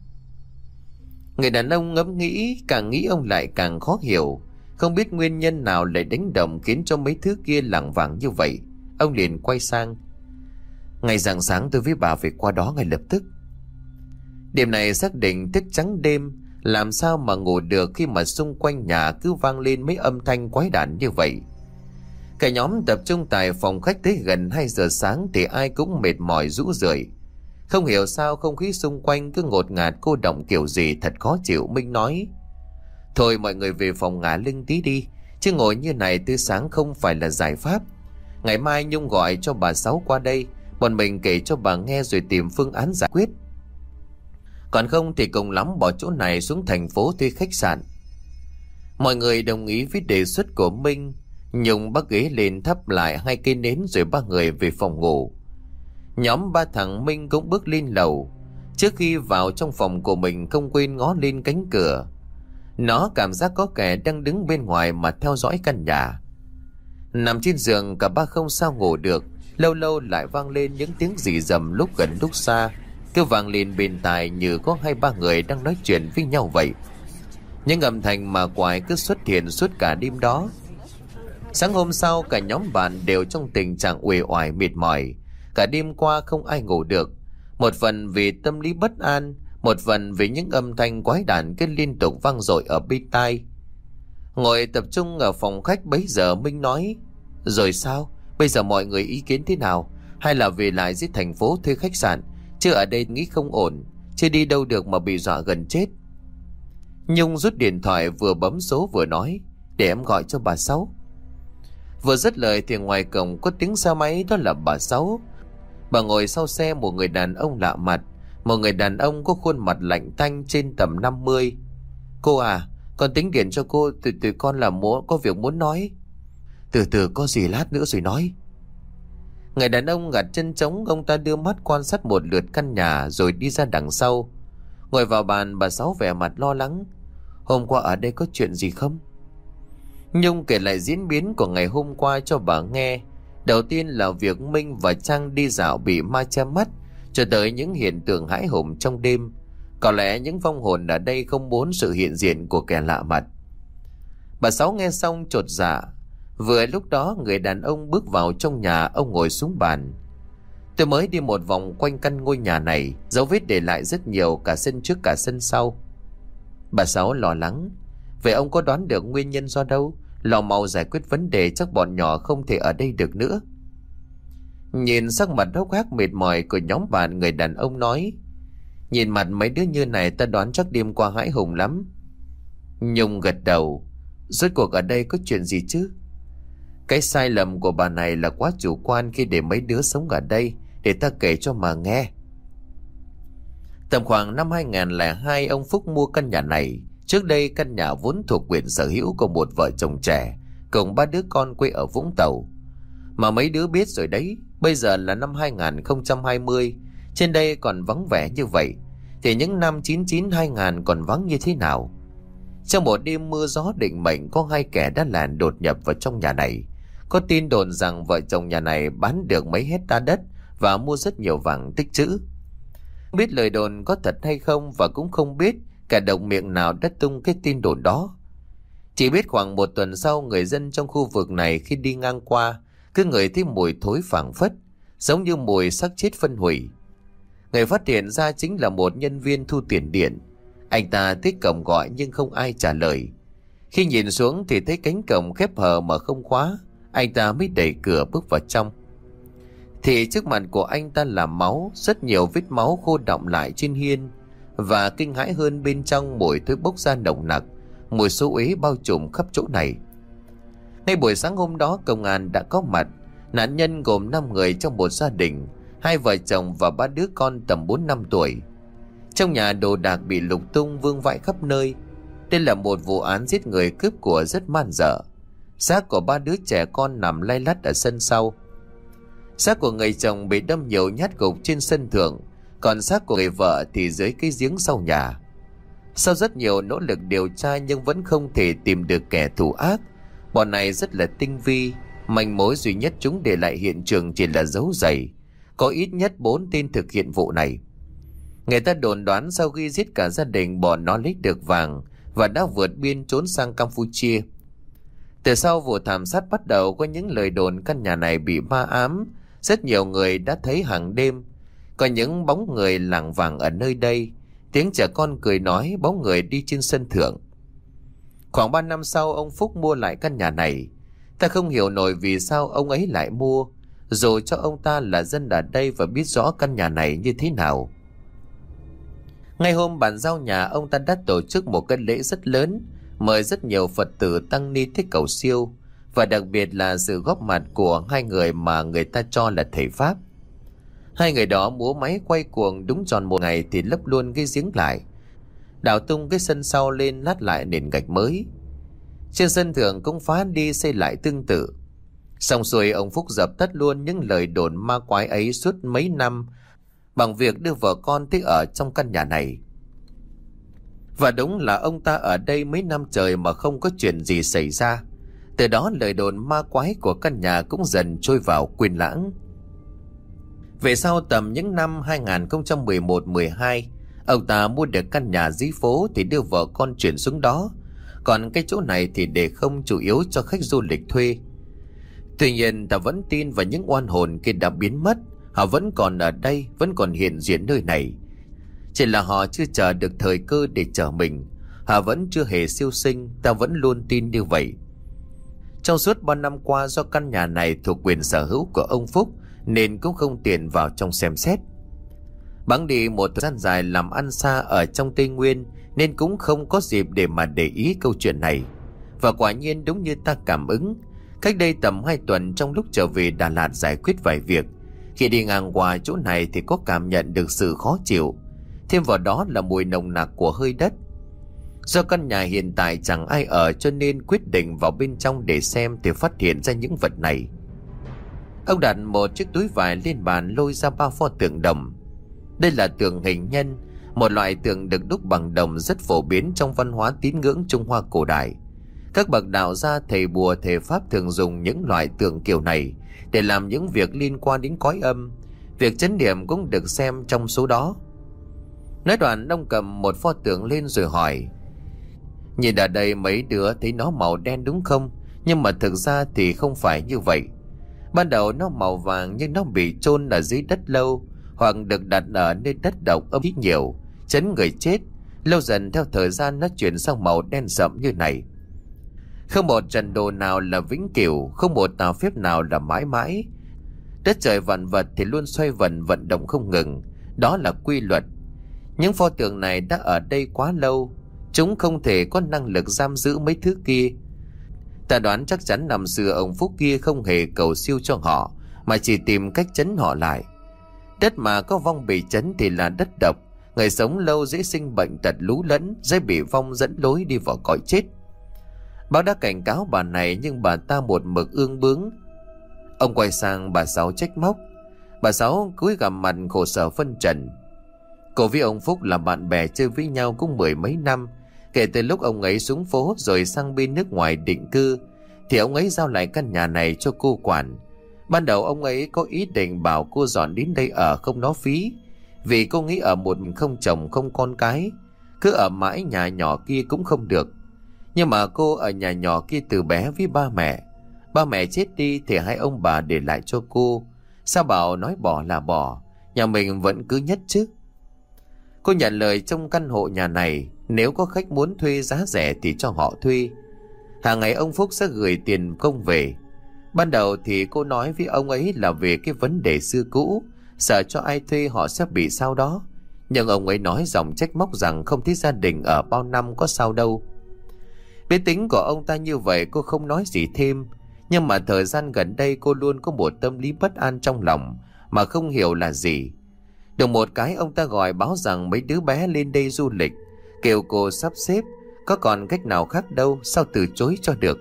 Người đàn ông ngẫm nghĩ, càng nghĩ ông lại càng khó hiểu. Không biết nguyên nhân nào lại đánh động khiến cho mấy thứ kia lảng vảng như vậy. Ông liền quay sang: Ngày rạng sáng tôi với bà về qua đó ngay lập tức. Đêm này xác định thức trắng đêm, làm sao mà ngủ được khi mà xung quanh nhà cứ vang lên mấy âm thanh quái đản như vậy. Cả nhóm tập trung tại phòng khách tới gần hai giờ sáng thì ai cũng mệt mỏi rũ rượi. Không hiểu sao không khí xung quanh cứ ngột ngạt cô động kiểu gì thật khó chịu. Minh nói: Thôi mọi người về phòng ngả lưng tí đi, Chứ ngồi như này từ sáng không phải là giải pháp. Ngày mai Nhung gọi cho bà Sáu qua đây, bọn mình kể cho bà nghe rồi tìm phương án giải quyết. Còn không thì cùng lắm bỏ chỗ này xuống thành phố thuê khách sạn. Mọi người đồng ý với đề xuất của Minh. Nhung bắt ghế lên thắp lại hai cây nến rồi ba người về phòng ngủ. Nhóm ba thằng Minh cũng bước lên lầu. Trước khi vào trong phòng của mình không quên ngó lên cánh cửa. Nó cảm giác có kẻ đang đứng bên ngoài mà theo dõi căn nhà. Nằm trên giường cả ba không sao ngủ được. Lâu lâu lại vang lên những tiếng rì rầm lúc gần lúc xa, cứ vang lên bên tai như có hai ba người đang nói chuyện với nhau vậy. Những âm thanh mà quái cứ xuất hiện suốt cả đêm đó. Sáng hôm sau cả nhóm bạn đều trong tình trạng uể oải mệt mỏi. Cả đêm qua không ai ngủ được. Một phần vì tâm lý bất an, một phần vì những âm thanh quái đản cứ liên tục vang dội ở bên tai. Ngồi tập trung ở phòng khách bấy giờ Minh nói: Rồi sao? Bây giờ mọi người ý kiến thế nào? Hay là về lại dưới thành phố thuê khách sạn? Chứ ở đây nghĩ không ổn, chứ đi đâu được mà bị dọa gần chết. Nhung rút điện thoại vừa bấm số vừa nói: Để em gọi cho bà Sáu. Vừa dứt lời thì ngoài cổng có tiếng xe máy, đó là bà Sáu. Bà ngồi sau xe một người đàn ông lạ mặt, một người đàn ông có khuôn mặt lạnh tanh trên tầm năm mươi. Cô à, con tính điện cho cô, từ từ con là muốn có việc muốn nói. Từ từ có gì lát nữa rồi nói. Người đàn ông gạt chân trống, ông ta đưa mắt quan sát một lượt căn nhà rồi đi ra đằng sau. Ngồi vào bàn, bà Sáu vẻ mặt lo lắng: Hôm qua ở đây có chuyện gì không? Nhung kể lại diễn biến của ngày hôm qua cho bà nghe. Đầu tiên là việc Minh và Trang đi dạo bị ma che mắt, cho tới những hiện tượng hãi hùng trong đêm. Có lẽ những vong hồn ở đây không muốn sự hiện diện của kẻ lạ mặt. Bà Sáu nghe xong chột dạ. Vừa lúc đó người đàn ông bước vào trong nhà, ông ngồi xuống bàn. Tôi mới đi một vòng quanh căn ngôi nhà này, dấu vết để lại rất nhiều, cả sân trước cả sân sau. Bà Sáu lo lắng: Vậy ông có đoán được nguyên nhân do đâu? Lò mau giải quyết vấn đề, chắc bọn nhỏ không thể ở đây được nữa. Nhìn sắc mặt hốc hác mệt mỏi của nhóm bạn, người đàn ông nói: Nhìn mặt mấy đứa như này ta đoán chắc đêm qua hãi hùng lắm. Nhung gật đầu: Rốt cuộc ở đây có chuyện gì chứ? Cái sai lầm của bà này là quá chủ quan khi để mấy đứa sống ở đây. Để ta kể cho mà nghe. Tầm khoảng năm hai không không hai, ông Phúc mua căn nhà này. Trước đây căn nhà vốn thuộc quyền sở hữu của một vợ chồng trẻ cùng ba đứa con quê ở Vũng Tàu. Mà mấy đứa biết rồi đấy, bây giờ là năm hai không hai không, trên đây còn vắng vẻ như vậy, thì những năm chín chín hai nghìn còn vắng như thế nào? Trong một đêm mưa gió định mệnh, có hai kẻ đã lẻn đột nhập vào trong nhà này. Có tin đồn rằng vợ chồng nhà này bán được mấy hecta đất và mua rất nhiều vàng tích trữ. Không biết lời đồn có thật hay không, và cũng không biết cả đồng miệng nào đã tung cái tin đồn đó. Chỉ biết khoảng một tuần sau, người dân trong khu vực này khi đi ngang qua cứ ngửi thấy mùi thối phảng phất, giống như mùi xác chết phân hủy. Người phát hiện ra chính là một nhân viên thu tiền điện. Anh ta tới cổng gọi nhưng không ai trả lời. Khi nhìn xuống thì thấy cánh cổng khép hờ mà không khóa. Anh ta mới đẩy cửa bước vào trong. Thì trước mặt của anh ta là máu, rất nhiều vết máu khô đọng lại trên hiên. Và kinh hãi hơn, bên trong mùi thối bốc ra nồng nặc, mùi xú uế bao trùm khắp chỗ này. Ngay buổi sáng hôm đó, công an đã có mặt. Nạn nhân gồm năm người trong một gia đình, hai vợ chồng và ba đứa con tầm bốn năm tuổi. Trong nhà đồ đạc bị lục tung vương vãi khắp nơi. Đây là một vụ án giết người cướp của rất man dợ. Xác của ba đứa trẻ con nằm lay lắt ở sân sau. Xác của người chồng bị đâm nhiều nhát gục trên sân thượng, còn xác của người vợ thì dưới cái giếng sau nhà. Sau rất nhiều nỗ lực điều tra nhưng vẫn không thể tìm được kẻ thù ác. Bọn này rất là tinh vi. Manh mối duy nhất chúng để lại hiện trường chỉ là dấu giày. Có ít nhất bốn tên thực hiện vụ này. Người ta đồn đoán sau khi giết cả gia đình, bọn nó lấy được vàng và đã vượt biên trốn sang Campuchia. Từ sau vụ thảm sát bắt đầu, có những lời đồn căn nhà này bị ma ám. Rất nhiều người đã thấy hàng đêm có những bóng người lảng vảng ở nơi đây, tiếng trẻ con cười nói, bóng người đi trên sân thượng. Khoảng ba năm sau, ông Phúc mua lại căn nhà này. Ta không hiểu nổi vì sao ông ấy lại mua, dù cho ông ta là dân ở đây và biết rõ căn nhà này như thế nào. Ngay hôm bàn giao nhà, ông ta đã tổ chức một cái lễ rất lớn. mời rất nhiều Phật tử tăng ni tới cầu siêu, và đặc biệt là sự góp mặt của hai người mà người ta cho là thầy Pháp. Hai người đó múa máy quay cuồng, đúng tròn một ngày thì lấp luôn cái giếng lại, đào tung cái sân sau lên, lát lại nền gạch mới. Trên sân thượng cũng phá đi xây lại tương tự. Xong xuôi, ông Phúc dập tắt luôn những lời đồn ma quái ấy suốt mấy năm bằng việc đưa vợ con tới ở trong căn nhà này. Và đúng là ông ta ở đây mấy năm trời mà không có chuyện gì xảy ra. Từ đó lời đồn ma quái của căn nhà cũng dần trôi vào quên lãng. Về sau tầm những năm hai không một một mười hai, ông ta mua được căn nhà dưới phố thì đưa vợ con chuyển xuống đó. Còn cái chỗ này thì để không, chủ yếu cho khách du lịch thuê. Tuy nhiên ta vẫn tin vào những oan hồn kia đã biến mất. Họ vẫn còn ở đây, vẫn còn hiện diện nơi này. Chỉ là họ chưa chờ được thời cơ để chờ mình. Họ vẫn chưa hề siêu sinh, ta vẫn luôn tin như vậy. Trong suốt ba năm qua, do căn nhà này thuộc quyền sở hữu của ông Phúc nên cũng không tiện vào trong xem xét. Bẵng đi một thời gian dài làm ăn xa ở trong Tây Nguyên nên cũng không có dịp để mà để ý câu chuyện này. Và quả nhiên đúng như ta cảm ứng, cách đây tầm hai tuần, trong lúc trở về Đà Lạt giải quyết vài việc, khi đi ngang qua chỗ này thì có cảm nhận được sự khó chịu. Thêm vào đó là mùi nồng nặc của hơi đất. Do căn nhà hiện tại chẳng ai ở cho nên quyết định vào bên trong để xem thì phát hiện ra những vật này. Ông đặt một chiếc túi vải lên bàn, lôi ra ba pho tượng đồng. Đây là tượng hình nhân, một loại tượng được đúc bằng đồng rất phổ biến trong văn hóa tín ngưỡng Trung Hoa cổ đại. Các bậc đạo gia, thầy bùa, thầy pháp thường dùng những loại tượng kiểu này để làm những việc liên quan đến cõi âm. Việc chấn niệm cũng được xem trong số đó. Nói đoạn, ông cầm một pho tượng lên rồi hỏi: "Nhìn ở đây mấy đứa thấy nó màu đen đúng không? Nhưng mà thực ra thì không phải như vậy. Ban đầu nó màu vàng nhưng nó bị chôn ở dưới đất lâu, hoặc được đặt ở nơi đất độc âm khí nhiều, chấn người chết. Lâu dần theo thời gian nó chuyển sang màu đen sậm như này. Không một trận đồ nào là vĩnh cửu, không một tà phép nào là mãi mãi. Đất trời vạn vật thì luôn xoay vần vận động không ngừng. Đó là quy luật. Những pho tượng này đã ở đây quá lâu, chúng không thể có năng lực giam giữ mấy thứ kia. Ta đoán chắc chắn năm xưa ông Phúc kia không hề cầu siêu cho họ, mà chỉ tìm cách trấn họ lại. Đất mà có vong bị trấn thì là đất độc, người sống lâu dễ sinh bệnh tật lú lẫn, dễ bị vong dẫn lối đi vào cõi chết. Báo đã cảnh cáo bà này nhưng bà ta một mực ương bướng." Ông quay sang bà Sáu trách móc. Bà Sáu cúi gằm mặt khổ sở phân trần. Cô với ông Phúc là bạn bè chơi với nhau cũng mười mấy năm. Kể từ lúc ông ấy xuống phố rồi sang bên nước ngoài định cư thì ông ấy giao lại căn nhà này cho cô quản. Ban đầu ông ấy có ý định bảo cô dọn đến đây ở không nó phí, vì cô nghĩ ở một mình không chồng không con cái, cứ ở mãi nhà nhỏ kia cũng không được. Nhưng mà cô ở nhà nhỏ kia từ bé với ba mẹ. Ba mẹ chết đi thì hai ông bà để lại cho cô. Sao bảo nói bỏ là bỏ, nhà mình vẫn cứ nhất chứ. Cô nhận lời trong căn hộ nhà này, nếu có khách muốn thuê giá rẻ thì cho họ thuê. Hàng ngày ông Phúc sẽ gửi tiền công về. Ban đầu thì cô nói với ông ấy là về cái vấn đề xưa cũ, sợ cho ai thuê họ sẽ bị sao đó. Nhưng ông ấy nói giọng trách móc rằng không thấy gia đình ở bao năm có sao đâu. Biết tính của ông ta như vậy, cô không nói gì thêm. Nhưng mà thời gian gần đây cô luôn có một tâm lý bất an trong lòng mà không hiểu là gì. Được một cái ông ta gọi báo rằng mấy đứa bé lên đây du lịch, kêu cô sắp xếp, có còn cách nào khác đâu, sao từ chối cho được.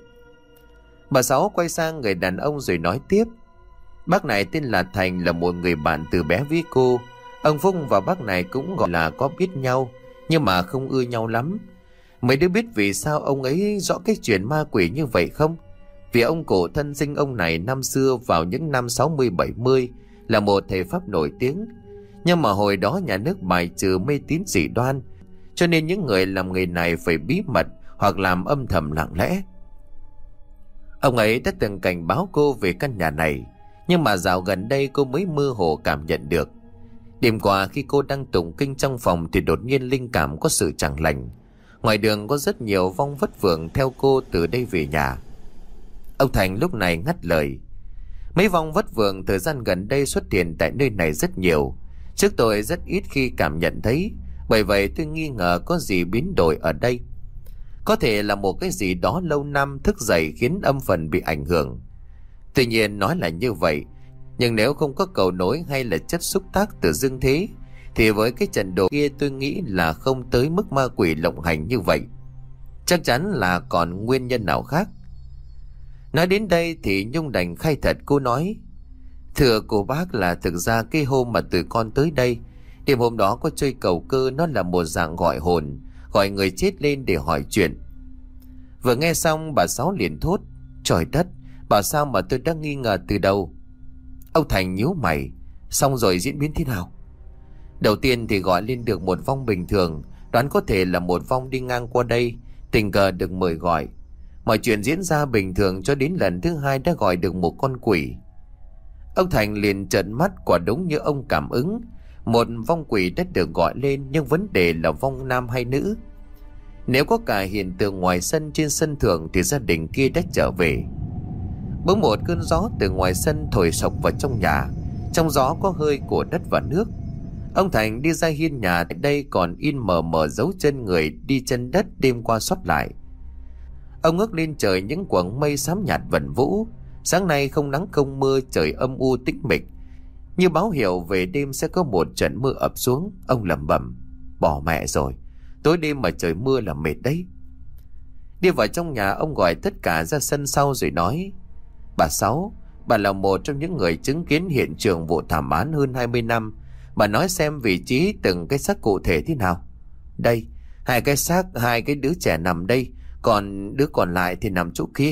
Bà Sáu quay sang người đàn ông rồi nói tiếp: "Bác này tên là Thành, là một người bạn từ bé với cô. Ông Phúc và bác này cũng gọi là có biết nhau, nhưng mà không ưa nhau lắm. Mấy đứa biết vì sao ông ấy rõ cái chuyện ma quỷ như vậy không? Vì ông cổ thân sinh ông này năm xưa vào những năm sáu mươi bảy mươi là một thầy pháp nổi tiếng. Nhưng mà hồi đó nhà nước bài trừ mê tín dị đoan, cho nên những người làm nghề này phải bí mật hoặc làm âm thầm lặng lẽ. Ông ấy đã từng cảnh báo cô về căn nhà này, nhưng mà dạo gần đây cô mới mơ hồ cảm nhận được. Đêm qua khi cô đang tụng kinh trong phòng thì đột nhiên linh cảm có sự chẳng lành. Ngoài đường có rất nhiều vong vất vưởng theo cô từ đây về nhà." Ông Thành lúc này ngắt lời: "Mấy vong vất vưởng thời gian gần đây xuất hiện tại nơi này rất nhiều. Trước tôi rất ít khi cảm nhận thấy, bởi vậy tôi nghi ngờ có gì biến đổi ở đây. Có thể là một cái gì đó lâu năm thức dậy khiến âm phần bị ảnh hưởng. Tuy nhiên nói là như vậy, nhưng nếu không có cầu nối hay là chất xúc tác từ dương thế, thì với cái trận đồ kia tôi nghĩ là không tới mức ma quỷ lộng hành như vậy. Chắc chắn là còn nguyên nhân nào khác. Nói đến đây thì Nhung đành khai thật. Cô nói: Thưa cô bác, là thực ra cái hôm mà tụi con tới đây, đêm hôm đó có chơi cầu cơ, nó là một dạng gọi hồn, gọi người chết lên để hỏi chuyện. Vừa nghe xong bà Sáu liền thốt: Trời đất, bảo sao mà tôi đã nghi ngờ từ đầu. Ông Thành nhíu mày: Xong rồi diễn biến thế nào? Đầu tiên thì gọi lên được một vong bình thường, đoán có thể là một vong đi ngang qua đây, tình cờ được mời gọi. Mọi chuyện diễn ra bình thường cho đến lần thứ hai đã gọi được một con quỷ. Ông Thành liền trợn mắt, quả đúng như ông cảm ứng, một vong quỷ đã được gọi lên, nhưng vấn đề là vong nam hay nữ. Nếu có cả hiện tượng ngoài sân trên sân thượng thì gia đình kia đã trở về. Bỗng một cơn gió từ ngoài sân thổi sộc vào trong nhà, trong gió có hơi của đất và nước. Ông Thành đi ra hiên nhà, đây còn in mờ mờ dấu chân người đi chân đất đêm qua sót lại. Ông ngước lên trời, những quầng mây xám nhạt vần vũ. Sáng nay không nắng không mưa, trời âm u tĩnh mịch, như báo hiệu về đêm sẽ có một trận mưa ập xuống. Ông lẩm bẩm: Bỏ mẹ rồi, tối đêm mà trời mưa là mệt đấy. Đi vào trong nhà, ông gọi tất cả ra sân sau rồi nói: Bà Sáu, bà là một trong những người chứng kiến hiện trường vụ thảm án hơn hai mươi năm. Bà nói xem vị trí từng cái xác cụ thể thế nào. Đây, hai cái xác, hai cái đứa trẻ nằm đây, còn đứa còn lại thì nằm chỗ kia.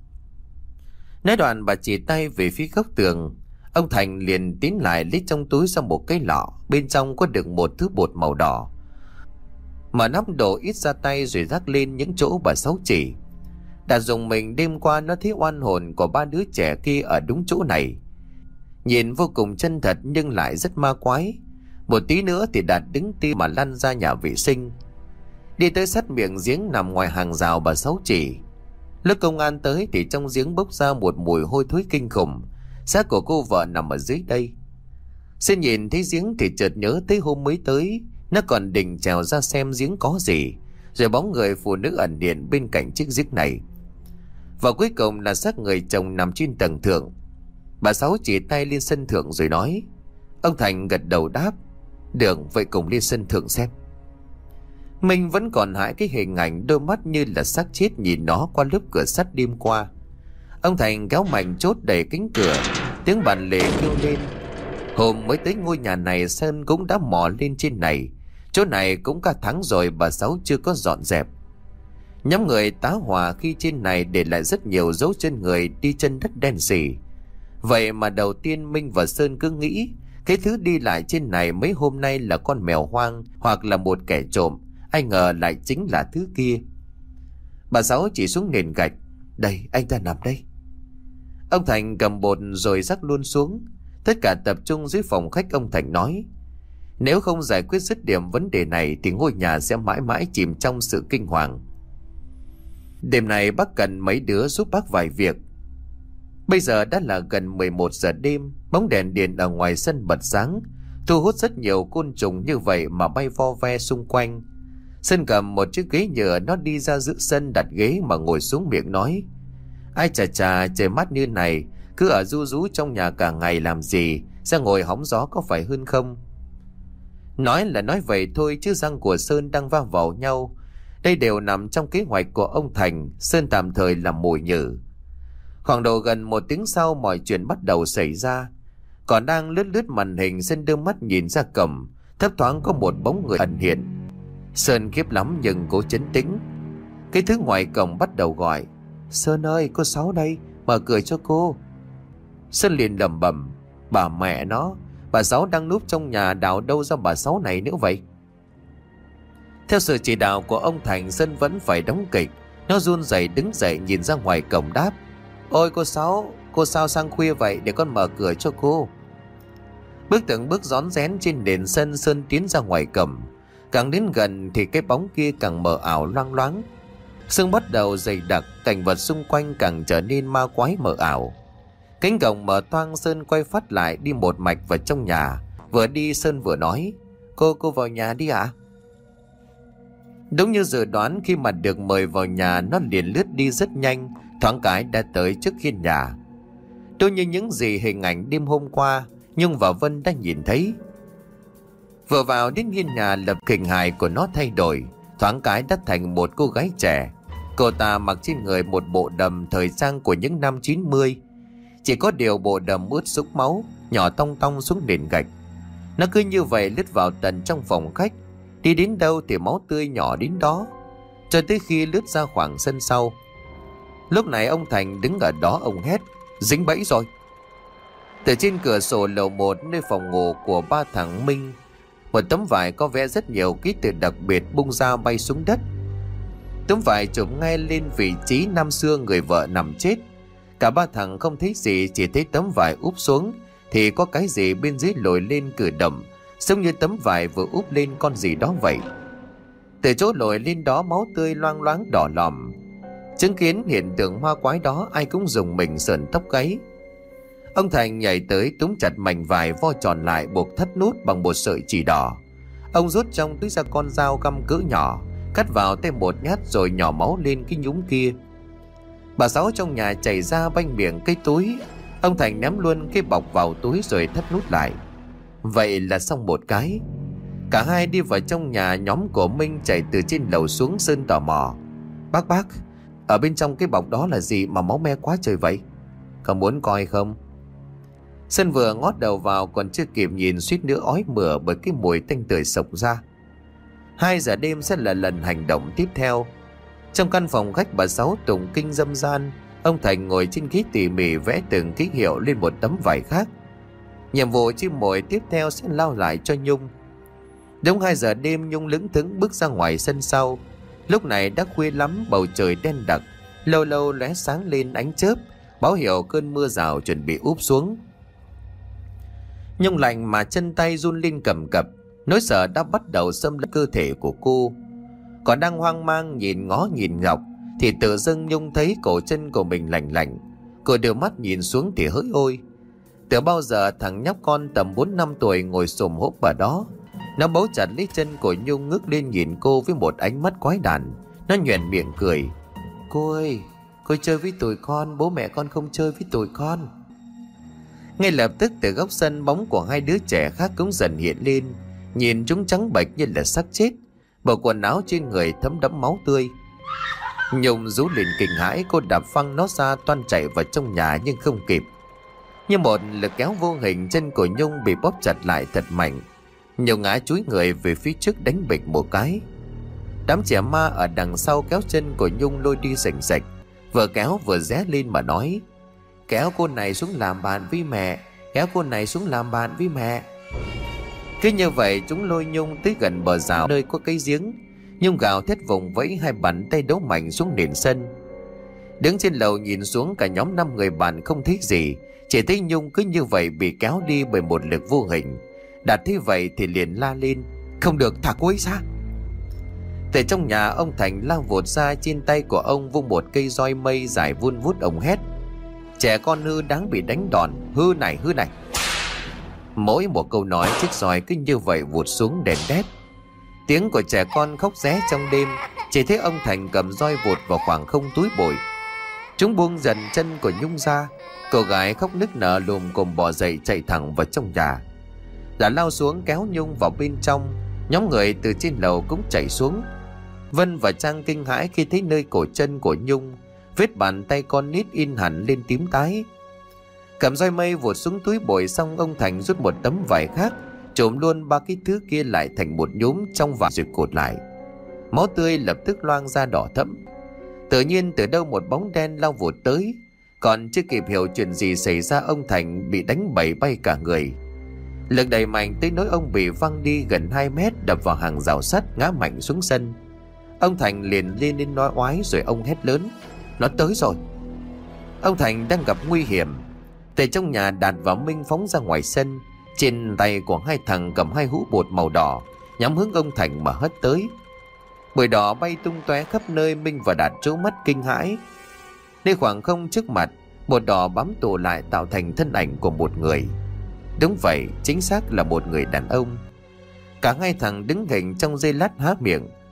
Nói đoạn bà chỉ tay về phía góc tường. Ông Thành liền tiến lại lấy trong túi ra một cái lọ, bên trong có được một thứ bột màu đỏ. Mở nắp đổ ít ra tay rồi rắc lên những chỗ bà Sáu chỉ. Đã dùng mình đêm qua nó thấy oan hồn của ba đứa trẻ kia ở đúng chỗ này. Nhìn vô cùng chân thật nhưng lại rất ma quái. Một tí nữa thì Đạt đứng tim mà lăn ra nhà vệ sinh. Đi tới sát miệng giếng nằm ngoài hàng rào bà Sáu chỉ. Lúc công an tới thì trong giếng bốc ra một mùi hôi thối kinh khủng. Xác của cô vợ nằm ở dưới đây. Xin nhìn thấy giếng thì chợt nhớ tới hôm mới tới, nó còn định trèo ra xem giếng có gì, rồi bóng người phụ nữ ẩn hiện bên cạnh chiếc giếng này. Và cuối cùng là xác người chồng nằm trên tầng thượng. Bà Sáu chỉ tay lên sân thượng rồi nói. Ông Thành gật đầu đáp: Được, vậy cùng lên sân thượng xem. Mình vẫn còn hãi cái hình ảnh đôi mắt như là xác chết nhìn nó qua lớp cửa sắt đêm qua. Ông Thành kéo mạnh chốt đẩy cánh cửa, tiếng bàn lề kêu lên. Hôm mới tới ngôi nhà này, Sơn cũng đã mò lên trên này. Chỗ này cũng cả tháng rồi bà Sáu chưa có dọn dẹp. Nhóm người tá hỏa khi trên này để lại rất nhiều dấu chân người đi chân đất đen sì. Vậy mà đầu tiên Minh và Sơn cứ nghĩ cái thứ đi lại trên này mấy hôm nay là con mèo hoang hoặc là một kẻ trộm. Ai ngờ lại chính là thứ kia. Bà Sáu chỉ xuống nền gạch. Đây, anh ta nằm đây. Ông Thành cầm bột rồi rắc luôn xuống. Tất cả tập trung dưới phòng khách. Ông Thành nói: Nếu không giải quyết dứt điểm vấn đề này thì ngôi nhà sẽ mãi mãi chìm trong sự kinh hoàng. Đêm này bác cần mấy đứa giúp bác vài việc. Bây giờ đã là gần mười một giờ đêm. Bóng đèn điện ở ngoài sân bật sáng, thu hút rất nhiều côn trùng như vậy mà bay vo ve xung quanh. Sơn cầm một chiếc ghế nhựa, nó đi ra giữa sân đặt ghế mà ngồi xuống, miệng nói: Ai chà chà, trời mát như này, cứ ở ru rú trong nhà cả ngày làm gì, ra ngồi hóng gió có phải hơn không? Nói là nói vậy thôi chứ răng của Sơn đang va vào nhau. Đây đều nằm trong kế hoạch của ông Thành. Sơn tạm thời làm mồi nhử. Khoảng độ gần một tiếng sau, mọi chuyện bắt đầu xảy ra. Còn đang lướt lướt màn hình, Sơn đưa mắt nhìn ra cổng, thấp thoáng có một bóng người ẩn hiện. Sơn khiếp lắm nhưng cố trấn tĩnh. Cái thứ ngoài cổng bắt đầu gọi: Sơn ơi, cô Sáu đây, mở cửa cho cô. Sơn liền lẩm bẩm: Bà mẹ nó, bà Sáu đang núp trong nhà, đào đâu ra bà Sáu này nữa vậy? Theo sự chỉ đạo của ông Thành, Sơn vẫn phải đóng kịch. Nó run rẩy đứng dậy nhìn ra ngoài cổng đáp: Ôi cô Sáu, cô sao sang khuya vậy, để con mở cửa cho cô. Bước từng bước rón rén trên nền sân, Sơn tiến ra ngoài cổng. Càng đến gần thì cái bóng kia càng mờ ảo loang loáng. Sương bắt đầu dày đặc, cảnh vật xung quanh càng trở nên ma quái mờ ảo. Cánh cổng mở toang, Sơn quay phát lại đi một mạch vào trong nhà. Vừa đi Sơn vừa nói: Cô, cô vào nhà đi ạ. Đúng như dự đoán, khi mà được mời vào nhà, nó liền lướt đi rất nhanh, thoáng cái đã tới trước hiên nhà. Đúng như những gì hình ảnh đêm hôm qua Nhung và Vân đã nhìn thấy. Vừa vào đến hiên nhà, lập hình hài của nó thay đổi, thoáng cái đã thành một cô gái trẻ. Cô ta mặc trên người một bộ đầm thời trang của những năm chín mươi. Chỉ có điều bộ đầm ướt sũng máu, nhỏ tong tong xuống nền gạch. Nó cứ như vậy lướt vào tận trong phòng khách, đi đến đâu thì máu tươi nhỏ đến đó, cho tới khi lướt ra khoảng sân sau. Lúc này ông Thành đứng ở đó, ông hét: "Dính bẫy rồi!" Từ trên cửa sổ lầu một nơi phòng ngủ của ba thằng Minh, một tấm vải có vẽ rất nhiều ký tự đặc biệt bung ra bay xuống đất. Tấm vải chụp ngay lên vị trí năm xưa người vợ nằm chết. Cả ba thằng không thấy gì, chỉ thấy tấm vải úp xuống thì có cái gì bên dưới lồi lên cử động, giống như tấm vải vừa úp lên con gì đó vậy. Từ chỗ lồi lên đó, máu tươi loang loáng đỏ lòm. Chứng kiến hiện tượng ma quái đó, ai cũng rùng mình sởn tóc gáy. Ông Thành nhảy tới túm chặt mảnh vải vo tròn lại, buộc thắt nút bằng một sợi chỉ đỏ. Ông rút trong túi ra con dao găm cỡ nhỏ, cắt vào tay một nhát rồi nhỏ máu lên cái nhúm kia. Bà Sáu trong nhà chảy ra banh miệng cái túi. Ông Thành ném luôn cái bọc vào túi rồi thắt nút lại. Vậy là xong một cái. Cả hai đi vào trong nhà. Nhóm của Minh chạy từ trên lầu xuống. Sơn tò mò: "Bác bác, ở bên trong cái bọc đó là gì mà máu me quá trời vậy? Có muốn coi không?" Sơn vừa ngót đầu vào còn chưa kịp nhìn, suýt nữa ói mửa bởi cái mùi tanh tưởi sộc ra. Hai giờ đêm sẽ là lần hành động tiếp theo. Trong căn phòng khách bà Sáu tụng kinh dâm gian, ông Thành ngồi trên ghế tỉ mỉ vẽ từng ký hiệu lên một tấm vải khác. Nhiệm vụ chim mồi tiếp theo sẽ lao lại cho Nhung. Đúng hai giờ đêm, Nhung lững thững bước ra ngoài sân sau. Lúc này đã khuya lắm, bầu trời đen đặc, lâu lâu lóe sáng lên ánh chớp, báo hiệu cơn mưa rào chuẩn bị úp xuống. Nhung lạnh mà chân tay run lên cầm cập, nỗi sợ đã bắt đầu xâm lấn cơ thể của cô. Còn đang hoang mang nhìn ngó nhìn ngọc thì tự dưng Nhung thấy cổ chân của mình lạnh lạnh. Cô đưa mắt nhìn xuống thì hỡi ôi, từ bao giờ thằng nhóc con tầm bốn năm tuổi ngồi xổm hốp ở đó. Nó bấu chặt lấy chân của Nhung, ngước lên nhìn cô với một ánh mắt quái đản. Nó nhoẻn miệng cười: "Cô ơi, cô chơi với tụi con, bố mẹ con không chơi với tụi con." Ngay lập tức từ góc sân, bóng của hai đứa trẻ khác cũng dần hiện lên. Nhìn chúng trắng bệch như là xác chết, bộ quần áo trên người thấm đẫm máu tươi. Nhung rú lên kinh hãi, cô đạp phăng nó ra toan chạy vào trong nhà nhưng không kịp. Như một lực kéo vô hình, chân của Nhung bị bóp chặt lại thật mạnh. Nhung ngã chúi người về phía trước, đánh bịch một cái. Đám trẻ ma ở đằng sau kéo chân của Nhung lôi đi rành rạch, vừa kéo vừa ré lên mà nói: "Kéo cô này xuống làm bạn với mẹ, kéo cô này xuống làm bạn với mẹ." Cứ như vậy chúng lôi Nhung tới gần bờ rào nơi có cái giếng. Nhung gào thét vùng vẫy, hai bàn tay đấu mạnh xuống nền sân. Đứng trên lầu nhìn xuống, cả nhóm năm người bạn không thấy gì, chỉ thấy Nhung cứ như vậy bị kéo đi bởi một lực vô hình. Đạt thấy vậy thì liền la lên: "Không được, thả cô ấy ra!" Từ trong nhà, ông Thành lao vụt ra, trên tay của ông vung một cây roi mây dài vun vút. Ông hét: "Trẻ con hư đáng bị đánh đòn, hư này hư này." Mỗi một câu nói, chiếc roi cứ như vậy vụt xuống đèn đét. Tiếng của trẻ con khóc ré trong đêm. Chỉ thấy ông Thành cầm roi vụt vào khoảng không túi bụi. Chúng buông dần chân của Nhung ra. Cô gái khóc nức nở lùm cồm bò dậy, chạy thẳng vào trong nhà. Đã lao xuống kéo Nhung vào bên trong. Nhóm người từ trên lầu cũng chạy xuống. Vân và Trang kinh hãi khi thấy nơi cổ chân của Nhung vết bàn tay con nít in hẳn lên tím tái. Cầm roi mây vụt xuống túi bụi xong, ông Thành rút một tấm vải khác, trộm luôn ba cái thứ kia lại thành một nhúm trong vải rồi cột lại. Máu tươi lập tức loang ra đỏ thẫm. Tự nhiên từ đâu một bóng đen lao vụt tới. Còn chưa kịp hiểu chuyện gì xảy ra, ông Thành bị đánh bẩy bay cả người. Lực đẩy mạnh tới nỗi ông bị văng đi gần hai mét, đập vào hàng rào sắt, ngã mạnh xuống sân. Ông Thành liền lên lên nói oái rồi ông hét lớn: "Nó tới rồi!" Ông Thành đang gặp nguy hiểm. Từ trong nhà, Đạt và Minh phóng ra ngoài sân. Trên tay của hai thằng cầm hai hũ bột màu đỏ, nhắm hướng ông Thành mà hất tới. Bụi đỏ bay tung tóe khắp nơi. Minh và Đạt trố mắt kinh hãi. Nơi khoảng không trước mặt, bột đỏ bám tụ lại tạo thành thân ảnh của một người. Đúng vậy, chính xác là một người đàn ông. Cả hai thằng đứng hình trong giây lát há miệng.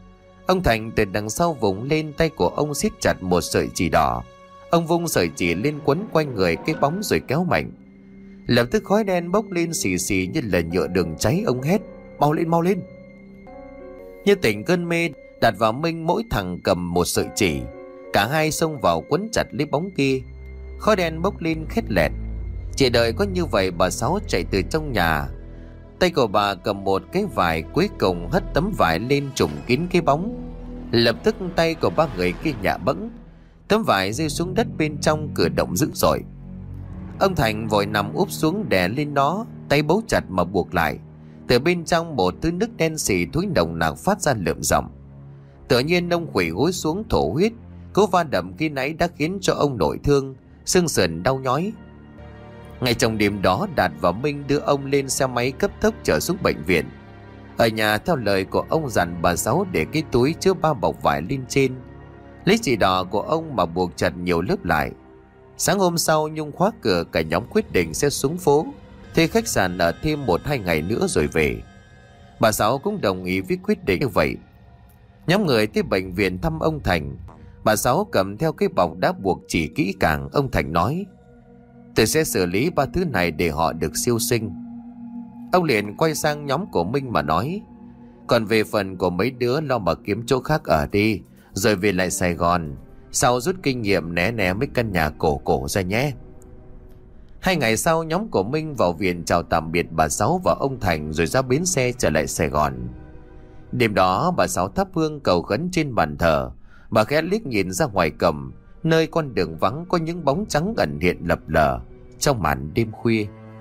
Ông Thành từ đằng sau vùng lên, tay của ông siết chặt một sợi chỉ đỏ. Ông vung sợi chỉ lên quấn quanh người cái bóng rồi kéo mạnh. Lập tức khói đen bốc lên xì xì như là nhựa đường cháy. Ông hét: mau lên, mau lên. Như tỉnh cơn mê, Đạt và Minh mỗi thằng cầm một sợi chỉ. Cả hai xông vào quấn chặt lấy bóng kia. Khói đen bốc lên khét lẹt. Chỉ đợi có như vậy, bà Sáu chạy từ trong nhà. Tay của bà cầm một cái vải, cuối cùng hất tấm vải lên trùm kín cái bóng. Lập tức tay của ba người kia nhả bẫng, tấm vải rơi xuống đất, bên trong cử động dữ dội. Ông Thành vội nằm úp xuống đè lên nó, tay bấu chặt mà buộc lại. Từ bên trong một thứ nước đen xì thối nồng nặc phát ra lượm giọng. Tự nhiên ông quỳ gối xuống thổ huyết. Cú va đập khi nãy đã khiến cho ông nội thương, xương sườn đau nhói. Ngay trong đêm đó, Đạt và Minh đưa ông lên xe máy cấp tốc chở xuống bệnh viện. Ở nhà, theo lời của ông dặn bà Sáu để cái túi chứa ba bọc vải lên trên, lấy chỉ đỏ của ông mà buộc chặt nhiều lớp lại. Sáng hôm sau, Nhung khóa cửa, cả nhóm quyết định sẽ xuống phố thuê khách sạn ở thêm một hai ngày nữa rồi về. Bà Sáu cũng đồng ý với quyết định như vậy. Nhóm người tới bệnh viện thăm ông Thành. Bà Sáu cầm theo cái bọc đã buộc chỉ kỹ càng. Ông Thành nói: tôi sẽ xử lý ba thứ này để họ được siêu sinh. Ông liền quay sang nhóm của Minh mà nói: còn về phần của mấy đứa, lo mà kiếm chỗ khác ở đi, rồi về lại Sài Gòn. Sau rút kinh nghiệm né né mấy căn nhà cổ cổ ra nhé. Hai ngày sau, nhóm của Minh vào viện chào tạm biệt bà Sáu và ông Thành, rồi ra bến xe trở lại Sài Gòn. Đêm đó, bà Sáu thắp hương cầu khấn trên bàn thờ. Bà khẽ liếc nhìn ra ngoài cổng, nơi con đường vắng có những bóng trắng ẩn hiện lập lờ trong màn đêm khuya.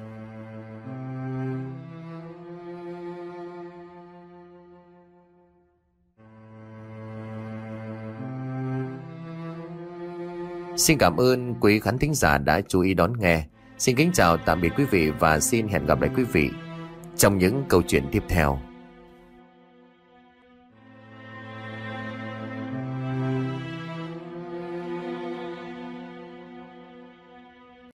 Xin cảm ơn quý khán thính giả đã chú ý đón nghe. Xin kính chào tạm biệt quý vị và xin hẹn gặp lại quý vị trong những câu chuyện tiếp theo.